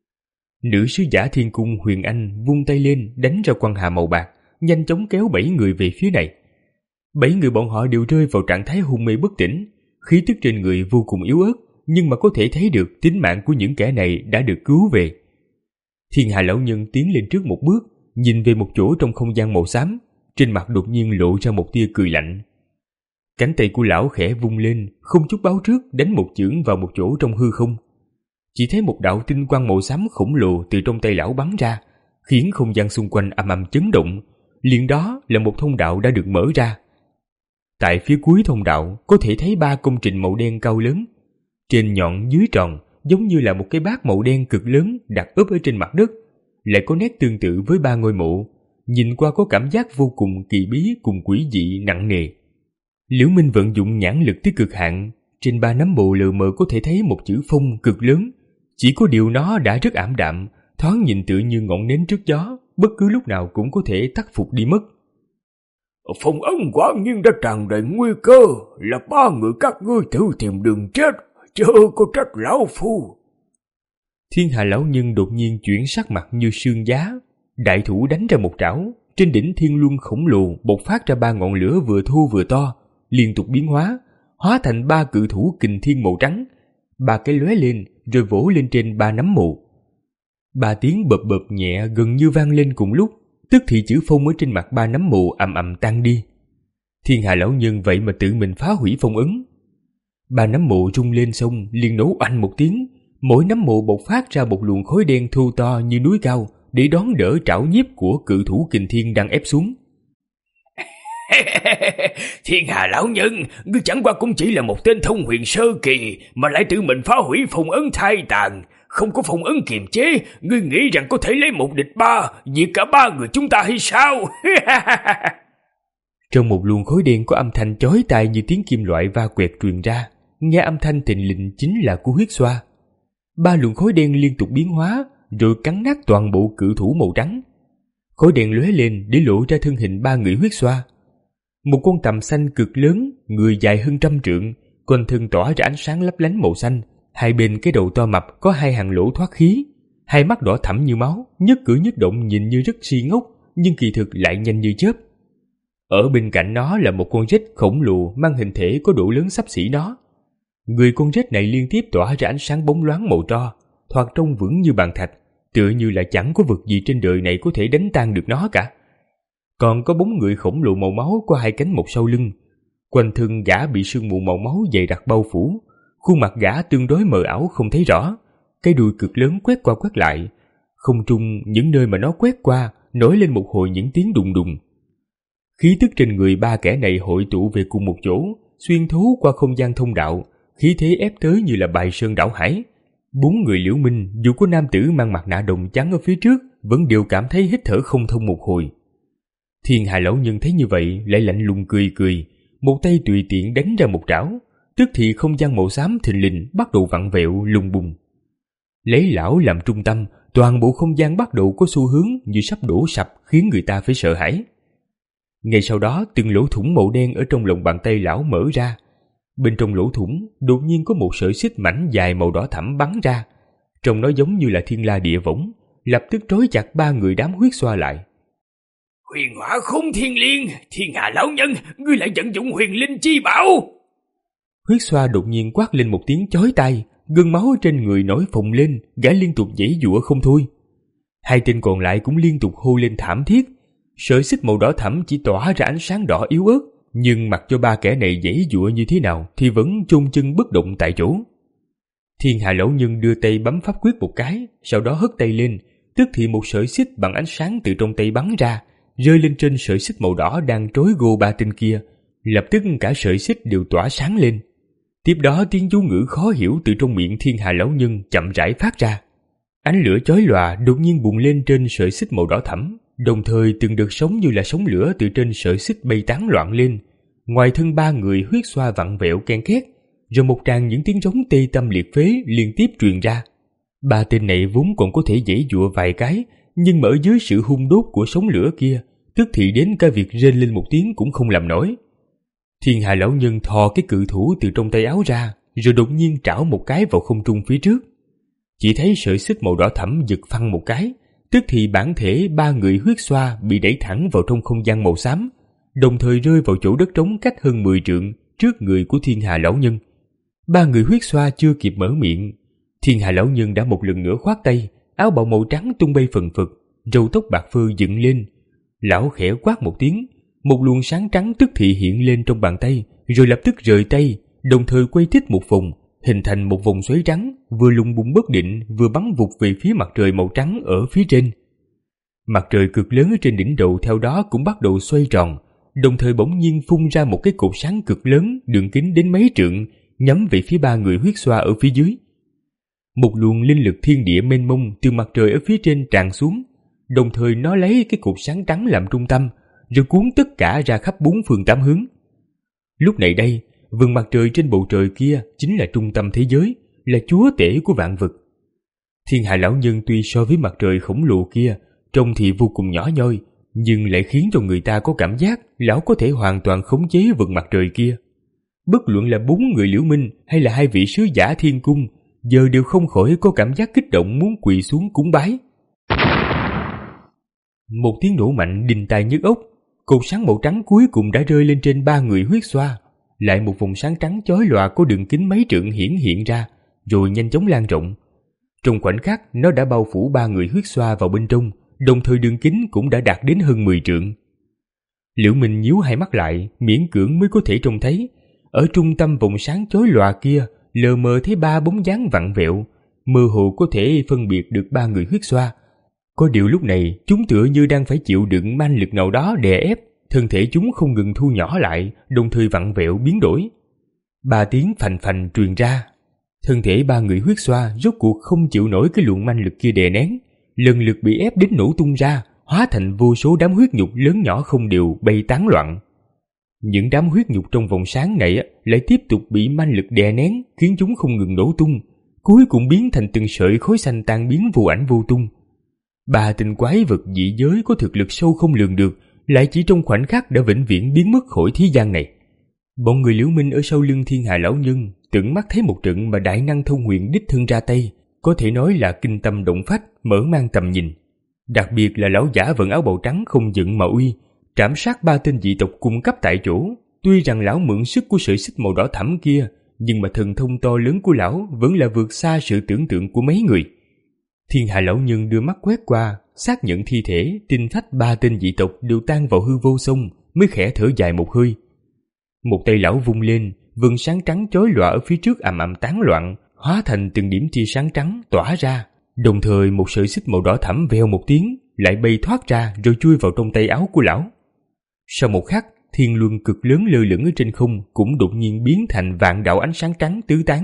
Nữ sứ giả thiên cung Huyền Anh vung tay lên đánh ra quang hà màu bạc, nhanh chóng kéo bảy người về phía này. Bảy người bọn họ đều rơi vào trạng thái hôn mê bất tỉnh, khí tức trên người vô cùng yếu ớt, nhưng mà có thể thấy được tính mạng của những kẻ này đã được cứu về. Thiên Hà lão nhân tiến lên trước một bước, nhìn về một chỗ trong không gian màu xám, trên mặt đột nhiên lộ ra một tia cười lạnh. Cánh tay của lão khẽ vung lên, không chút báo trước đánh một chưởng vào một chỗ trong hư không. Chỉ thấy một đạo tinh quang màu xám khổng lồ từ trong tay lão bắn ra, khiến không gian xung quanh ầm ầm chấn động. Liền đó là một thông đạo đã được mở ra. Tại phía cuối thông đạo có thể thấy ba công trình màu đen cao lớn, trên nhọn dưới tròn, giống như là một cái bát màu đen cực lớn đặt úp ở trên mặt đất, lại có nét tương tự với ba ngôi mộ, nhìn qua có cảm giác vô cùng kỳ bí cùng quỷ dị nặng nề. Liễu Minh vận dụng nhãn lực tới cực hạn, trên ba nắm mộ lờ mờ có thể thấy một chữ phong cực lớn, chỉ có điều nó đã rất ảm đạm, thoáng nhìn tựa như ngọn nến trước gió, bất cứ lúc nào cũng có thể tắt phục đi mất. Phong ấn quả nhiên đã tràn đầy nguy cơ, là ba người các ngươi thử tìm đường chết, chớ có trách lão phu. Thiên Hà lão nhân đột nhiên chuyển sắc mặt như sương giá, đại thủ đánh ra một trảo, trên đỉnh thiên luân khổng lồ bộc phát ra ba ngọn lửa vừa thô vừa to, liên tục biến hóa, hóa thành ba cự thủ kình thiên màu trắng, ba cái lóe lên rồi vỗ lên trên ba nắm mộ. Ba tiếng bập bập nhẹ gần như vang lên cùng lúc, tức thì chữ phong ở trên mặt ba nắm mộ ầm ầm tan đi. Thiên Hà lão nhân vậy mà tự mình phá hủy phong ấn. Ba nắm mộ rung lên xong liền nổ oanh một tiếng, mỗi nắm mộ bộc phát ra một luồng khói đen thô to như núi cao để đón đỡ trảo nhiếp của cự thủ kình thiên đang ép xuống. Thiên Hà lão nhân, ngươi chẳng qua cũng chỉ là một tên thông huyền sơ kỳ mà lại tự mình phá hủy phong ấn thai tàn, không có phong ấn kiềm chế, ngươi nghĩ rằng có thể lấy một địch ba, diệt cả ba người chúng ta hay sao? Trong một luồng khói đen có âm thanh chói tai như tiếng kim loại va quẹt truyền ra, nghe âm thanh thình lình chính là của huyết xoa. Ba luồng khói đen liên tục biến hóa, rồi cắn nát toàn bộ cự thủ màu trắng. Khói đen lóe lên để lộ ra thân hình ba người huyết xoa. Một con tằm xanh cực lớn, người dài hơn trăm trượng, quanh thân tỏa ra ánh sáng lấp lánh màu xanh. Hai bên cái đầu to mập có hai hàng lỗ thoát khí, hai mắt đỏ thẫm như máu, nhất cử nhất động nhìn như rất si ngốc, nhưng kỳ thực lại nhanh như chớp. Ở bên cạnh nó là một con rết khổng lồ mang hình thể có độ lớn xấp xỉ nó. Người con rết này liên tiếp tỏa ra ánh sáng bóng loáng màu tro, thoạt trông vững như bàn thạch, tựa như là chẳng có vật gì trên đời này có thể đánh tan được nó cả. Còn có bóng người khổng lồ màu máu có hai cánh một sau lưng, quanh thân gã bị sương mù màu máu dày đặc bao phủ, khuôn mặt gã tương đối mờ ảo không thấy rõ, cái đuôi cực lớn quét qua quét lại, không trung những nơi mà nó quét qua nổi lên một hồi những tiếng đùng đùng. Khí tức trên người ba kẻ này hội tụ về cùng một chỗ, xuyên thấu qua không gian thông đạo, khí thế ép tới như là bài sơn đảo hải. Bốn người Liễu Minh, dù có nam tử mang mặt nạ đồng trắng ở phía trước, vẫn đều cảm thấy hít thở không thông một hồi. Thiên Hà lão nhân thấy như vậy, lại lạnh lùng cười cười, một tay tùy tiện đánh ra một trảo, tức thì không gian màu xám thình lình bắt đầu vặn vẹo lùng bùng. Lấy lão làm trung tâm, toàn bộ không gian bắt đầu có xu hướng như sắp đổ sập, khiến người ta phải sợ hãi. Ngay sau đó, từng lỗ thủng màu đen ở trong lòng bàn tay lão mở ra. Bên trong lỗ thủng đột nhiên có một sợi xích mảnh dài màu đỏ thẫm bắn ra, trông nó giống như là thiên la địa võng, lập tức trói chặt ba người đám huyết xoa lại. Huyền hỏa khôn thiên liên, Thiên Hà lão nhân, ngươi lại vận dụng huyền linh chi bảo. Huyết xoa đột nhiên quát lên một tiếng chói tai, gân máu trên người nổi phồng lên, gã liên tục giãy giụa không thôi. Hai tên còn lại cũng liên tục hô lên thảm thiết. Sợi xích màu đỏ thẫm chỉ tỏa ra ánh sáng đỏ yếu ớt, nhưng mặc cho ba kẻ này giãy giụa như thế nào thì vẫn chôn chân bất động tại chỗ. Thiên Hà lão nhân đưa tay bấm pháp quyết một cái, sau đó hất tay lên, tức thì một sợi xích bằng ánh sáng từ trong tay bắn ra, rơi lên trên sợi xích màu đỏ đang trói gô ba tên kia. Lập tức cả sợi xích đều tỏa sáng lên. Tiếp đó tiếng chú ngữ khó hiểu từ trong miệng Thiên Hà lão nhân chậm rãi phát ra. Ánh lửa chói lòa đột nhiên bùng lên trên sợi xích màu đỏ thẫm, đồng thời từng đợt sóng như là sóng lửa từ trên sợi xích bay tán loạn lên. Ngoài thân ba người huyết xoa vặn vẹo ken két, rồi một tràng những tiếng trống tê tâm liệt phế liên tiếp truyền ra. Ba tên này vốn còn có thể giãy giụa vài cái, nhưng mà ở dưới sự hung đốt của sóng lửa kia, tức thì đến cả việc rên lên một tiếng cũng không làm nổi. Thiên Hà lão nhân thò cái cự thủ từ trong tay áo ra, rồi đột nhiên trảo một cái vào không trung phía trước. Chỉ thấy sợi xích màu đỏ thẫm giật phăng một cái, tức thì bản thể ba người huyết xoa bị đẩy thẳng vào trong không gian màu xám, đồng thời rơi vào chỗ đất trống cách hơn mười trượng trước người của Thiên Hà lão nhân. Ba người huyết xoa chưa kịp mở miệng, Thiên Hà lão nhân đã một lần nữa khoát tay, áo bào màu trắng tung bay phần phật, râu tóc bạc phơ dựng lên. Lão khẽ quát một tiếng, một luồng sáng trắng tức thì hiện lên trong bàn tay, rồi lập tức rời tay, đồng thời quay tít một vòng, hình thành một vòng xoáy trắng, vừa lùng bùng bất định, vừa bắn vụt về phía mặt trời màu trắng ở phía trên. Mặt trời cực lớn ở trên đỉnh đầu theo đó cũng bắt đầu xoay tròn, đồng thời bỗng nhiên phun ra một cái cột sáng cực lớn, đường kính đến mấy trượng, nhắm về phía ba người huyết xoa ở phía dưới. Một luồng linh lực thiên địa mênh mông từ mặt trời ở phía trên tràn xuống, đồng thời nó lấy cái cột sáng trắng làm trung tâm, rồi cuốn tất cả ra khắp bốn phương tám hướng. Lúc này đây, vầng mặt trời trên bầu trời kia chính là trung tâm thế giới, là chúa tể của vạn vật. Thiên Hà lão nhân tuy so với mặt trời khổng lồ kia trông thì vô cùng nhỏ nhoi, nhưng lại khiến cho người ta có cảm giác lão có thể hoàn toàn khống chế vầng mặt trời kia. Bất luận là bốn người Liễu Minh hay là hai vị sứ giả thiên cung, giờ đều không khỏi có cảm giác kích động muốn quỳ xuống cúng bái. Một tiếng nổ mạnh đinh tai nhức óc, cột sáng màu trắng cuối cùng đã rơi lên trên ba người huyết xoa. Lại một vùng sáng trắng chói lòa có đường kính mấy trượng hiển hiện ra, rồi nhanh chóng lan rộng. Trong khoảnh khắc, nó đã bao phủ ba người huyết xoa vào bên trong, đồng thời đường kính cũng đã đạt đến hơn mười trượng. Liễu Minh nhíu hai mắt lại, miễn cưỡng mới có thể trông thấy, ở trung tâm vùng sáng chói lòa kia, lờ mờ thấy ba bóng dáng vặn vẹo, mơ hồ có thể phân biệt được ba người huyết xoa. Có điều lúc này, chúng tựa như đang phải chịu đựng manh lực nào đó đè ép, thân thể chúng không ngừng thu nhỏ lại, đồng thời vặn vẹo biến đổi. Ba tiếng phành phành truyền ra, thân thể ba người huyết xoa rốt cuộc không chịu nổi cái luồng manh lực kia đè nén, lần lượt bị ép đến nổ tung ra, hóa thành vô số đám huyết nhục lớn nhỏ không đều bay tán loạn. Những đám huyết nhục trong vòng sáng này lại tiếp tục bị manh lực đè nén, khiến chúng không ngừng nổ tung, cuối cùng biến thành từng sợi khói xanh tan biến vô ảnh vô tung. Ba tên quái vật dị giới có thực lực sâu không lường được, lại chỉ trong khoảnh khắc đã vĩnh viễn biến mất khỏi thế gian này. Bọn người Liễu Minh ở sau lưng Thiên Hà lão nhân tận mắt thấy một trận mà đại năng thông huyền đích thân ra tay, có thể nói là kinh tâm động phách, mở mang tầm nhìn. Đặc biệt là lão giả vận áo bào trắng không giận mà uy, trảm sát ba tên dị tộc cung cấp tại chỗ. Tuy rằng lão mượn sức của sợi xích màu đỏ thẫm kia, nhưng mà thần thông to lớn của lão vẫn là vượt xa sự tưởng tượng của mấy người. Thiên Hà lão nhân đưa mắt quét qua, xác nhận thi thể, tinh phách ba tên dị tộc đều tan vào hư vô xong, mới khẽ thở dài một hơi. Một tay lão vung lên, vầng sáng trắng chói lòa ở phía trước ầm ầm tán loạn, hóa thành từng điểm tia sáng trắng tỏa ra. Đồng thời một sợi xích màu đỏ thẫm vèo một tiếng, lại bay thoát ra rồi chui vào trong tay áo của lão. Sau một khắc, thiên luân cực lớn lơ lửng ở trên không cũng đột nhiên biến thành vạn đạo ánh sáng trắng tứ tán,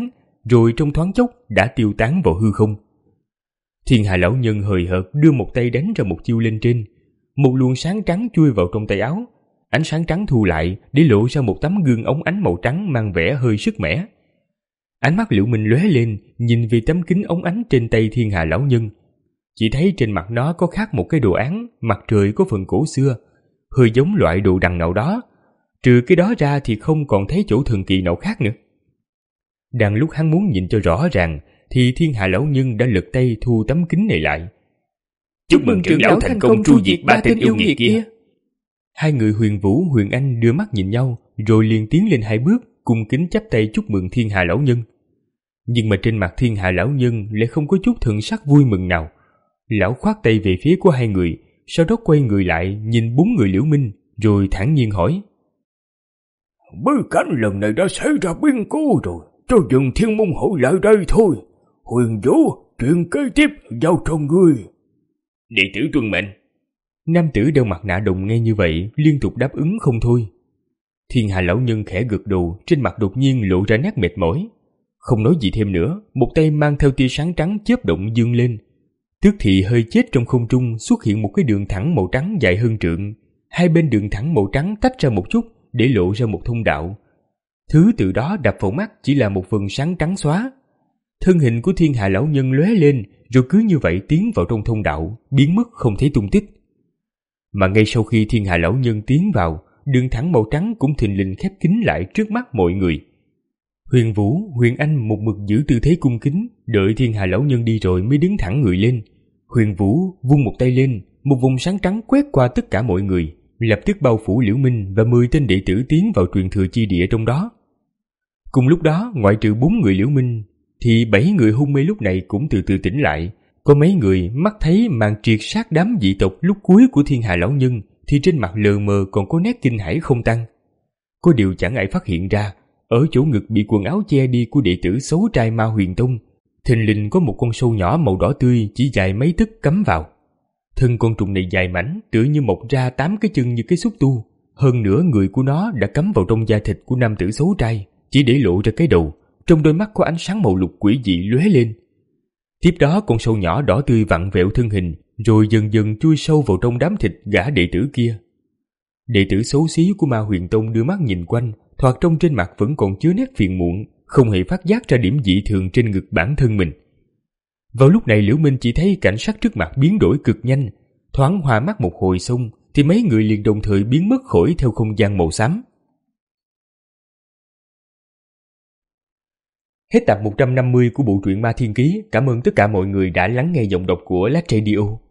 rồi trong thoáng chốc đã tiêu tán vào hư không. Thiên Hà lão nhân hời hợt đưa một tay đánh ra một chiêu lên trên. Một luồng sáng trắng chui vào trong tay áo. Ánh sáng trắng thu lại để lộ ra một tấm gương óng ánh màu trắng mang vẻ hơi sức mẻ. Ánh mắt Liễu Minh lóe lên, nhìn về tấm kính óng ánh trên tay Thiên Hà lão nhân. Chỉ thấy trên mặt nó có khắc một cái đồ án mặt trời có phần cổ xưa, hơi giống loại đồ đằng nào đó. Trừ cái đó ra thì không còn thấy chỗ thần kỳ nào khác nữa. Đang lúc hắn muốn nhìn cho rõ ràng thì Thiên Hà lão nhân đã lật tay thu tấm kính này lại. Chúc mừng trưởng lão thành công tru diệt ba tên yêu nghiệt kia. Hai người Huyền Vũ, Huyền Anh đưa mắt nhìn nhau, rồi liền tiến lên hai bước, cung kính chắp tay chúc mừng Thiên Hà lão nhân. Nhưng mà trên mặt Thiên Hà lão nhân lại không có chút thần sắc vui mừng nào. Lão khoát tay về phía của hai người, sau đó quay người lại nhìn bốn người Liễu Minh, rồi thản nhiên hỏi: Bối cảnh lần này đã xảy ra biến cố rồi, cho dừng Thiên Môn hội lại đây thôi. Huyền Vũ, chuyện kế tiếp giao cho ngươi. Đệ tử tuân mệnh. Nam tử đeo mặt nạ đồng nghe như vậy liên tục đáp ứng không thôi. Thiên Hà lão nhân khẽ gật đầu, trên mặt đột nhiên lộ ra nét mệt mỏi. Không nói gì thêm nữa, một tay mang theo tia sáng trắng chớp động dương lên. Tức thì hơi chết trong không trung xuất hiện một cái đường thẳng màu trắng dài hơn trượng. Hai bên đường thẳng màu trắng tách ra một chút để lộ ra một thông đạo. Thứ từ đó đập vào mắt chỉ là một vầng sáng trắng xóa. Thân hình của Thiên Hà lão nhân lóe lên, rồi cứ như vậy tiến vào trong thông đạo, biến mất không thấy tung tích. Mà ngay sau khi Thiên Hà lão nhân tiến vào, đường thẳng màu trắng cũng thình lình khép kín lại trước mắt mọi người. Huyền Vũ, Huyền Anh một mực giữ tư thế cung kính, đợi Thiên Hà lão nhân đi rồi mới đứng thẳng người lên. Huyền Vũ vung một tay lên, một vùng sáng trắng quét qua tất cả mọi người, lập tức bao phủ Liễu Minh và mười tên đệ tử tiến vào truyền thừa chi địa trong đó. Cùng lúc đó, ngoại trừ bốn người Liễu Minh, thì bảy người hôn mê lúc này cũng từ từ tỉnh lại. Có mấy người mắt thấy màn triệt sát đám dị tộc lúc cuối của Thiên Hà lão nhân thì trên mặt lờ mờ còn có nét kinh hãi không tăng. Có điều chẳng ai phát hiện ra, ở chỗ ngực bị quần áo che đi của đệ tử xấu trai Ma Huyền Tông, thình lình có một con sâu nhỏ màu đỏ tươi chỉ dài mấy tấc cắm vào. Thân con trùng này dài mảnh, tựa như mọc ra tám cái chân như cái xúc tu. Hơn nữa người của nó đã cắm vào trong da thịt của nam tử xấu trai, chỉ để lộ ra cái đầu. Trong đôi mắt có ánh sáng màu lục quỷ dị lóe lên. Tiếp đó con sâu nhỏ đỏ tươi vặn vẹo thân hình, rồi dần dần chui sâu vào trong đám thịt gã đệ tử kia. Đệ tử xấu xí của Ma Huyền Tông đưa mắt nhìn quanh, thoạt trong trên mặt vẫn còn chứa nét phiền muộn, không hề phát giác ra điểm dị thường trên ngực bản thân mình. Vào lúc này Liễu Minh chỉ thấy cảnh sắc trước mặt biến đổi cực nhanh, thoáng hoa mắt một hồi xong thì mấy người liền đồng thời biến mất khỏi theo không gian màu xám. Hết tập một trăm năm mươi của bộ truyện Ma Thiên Ký. Cảm ơn tất cả mọi người đã lắng nghe giọng đọc của Lát Radio.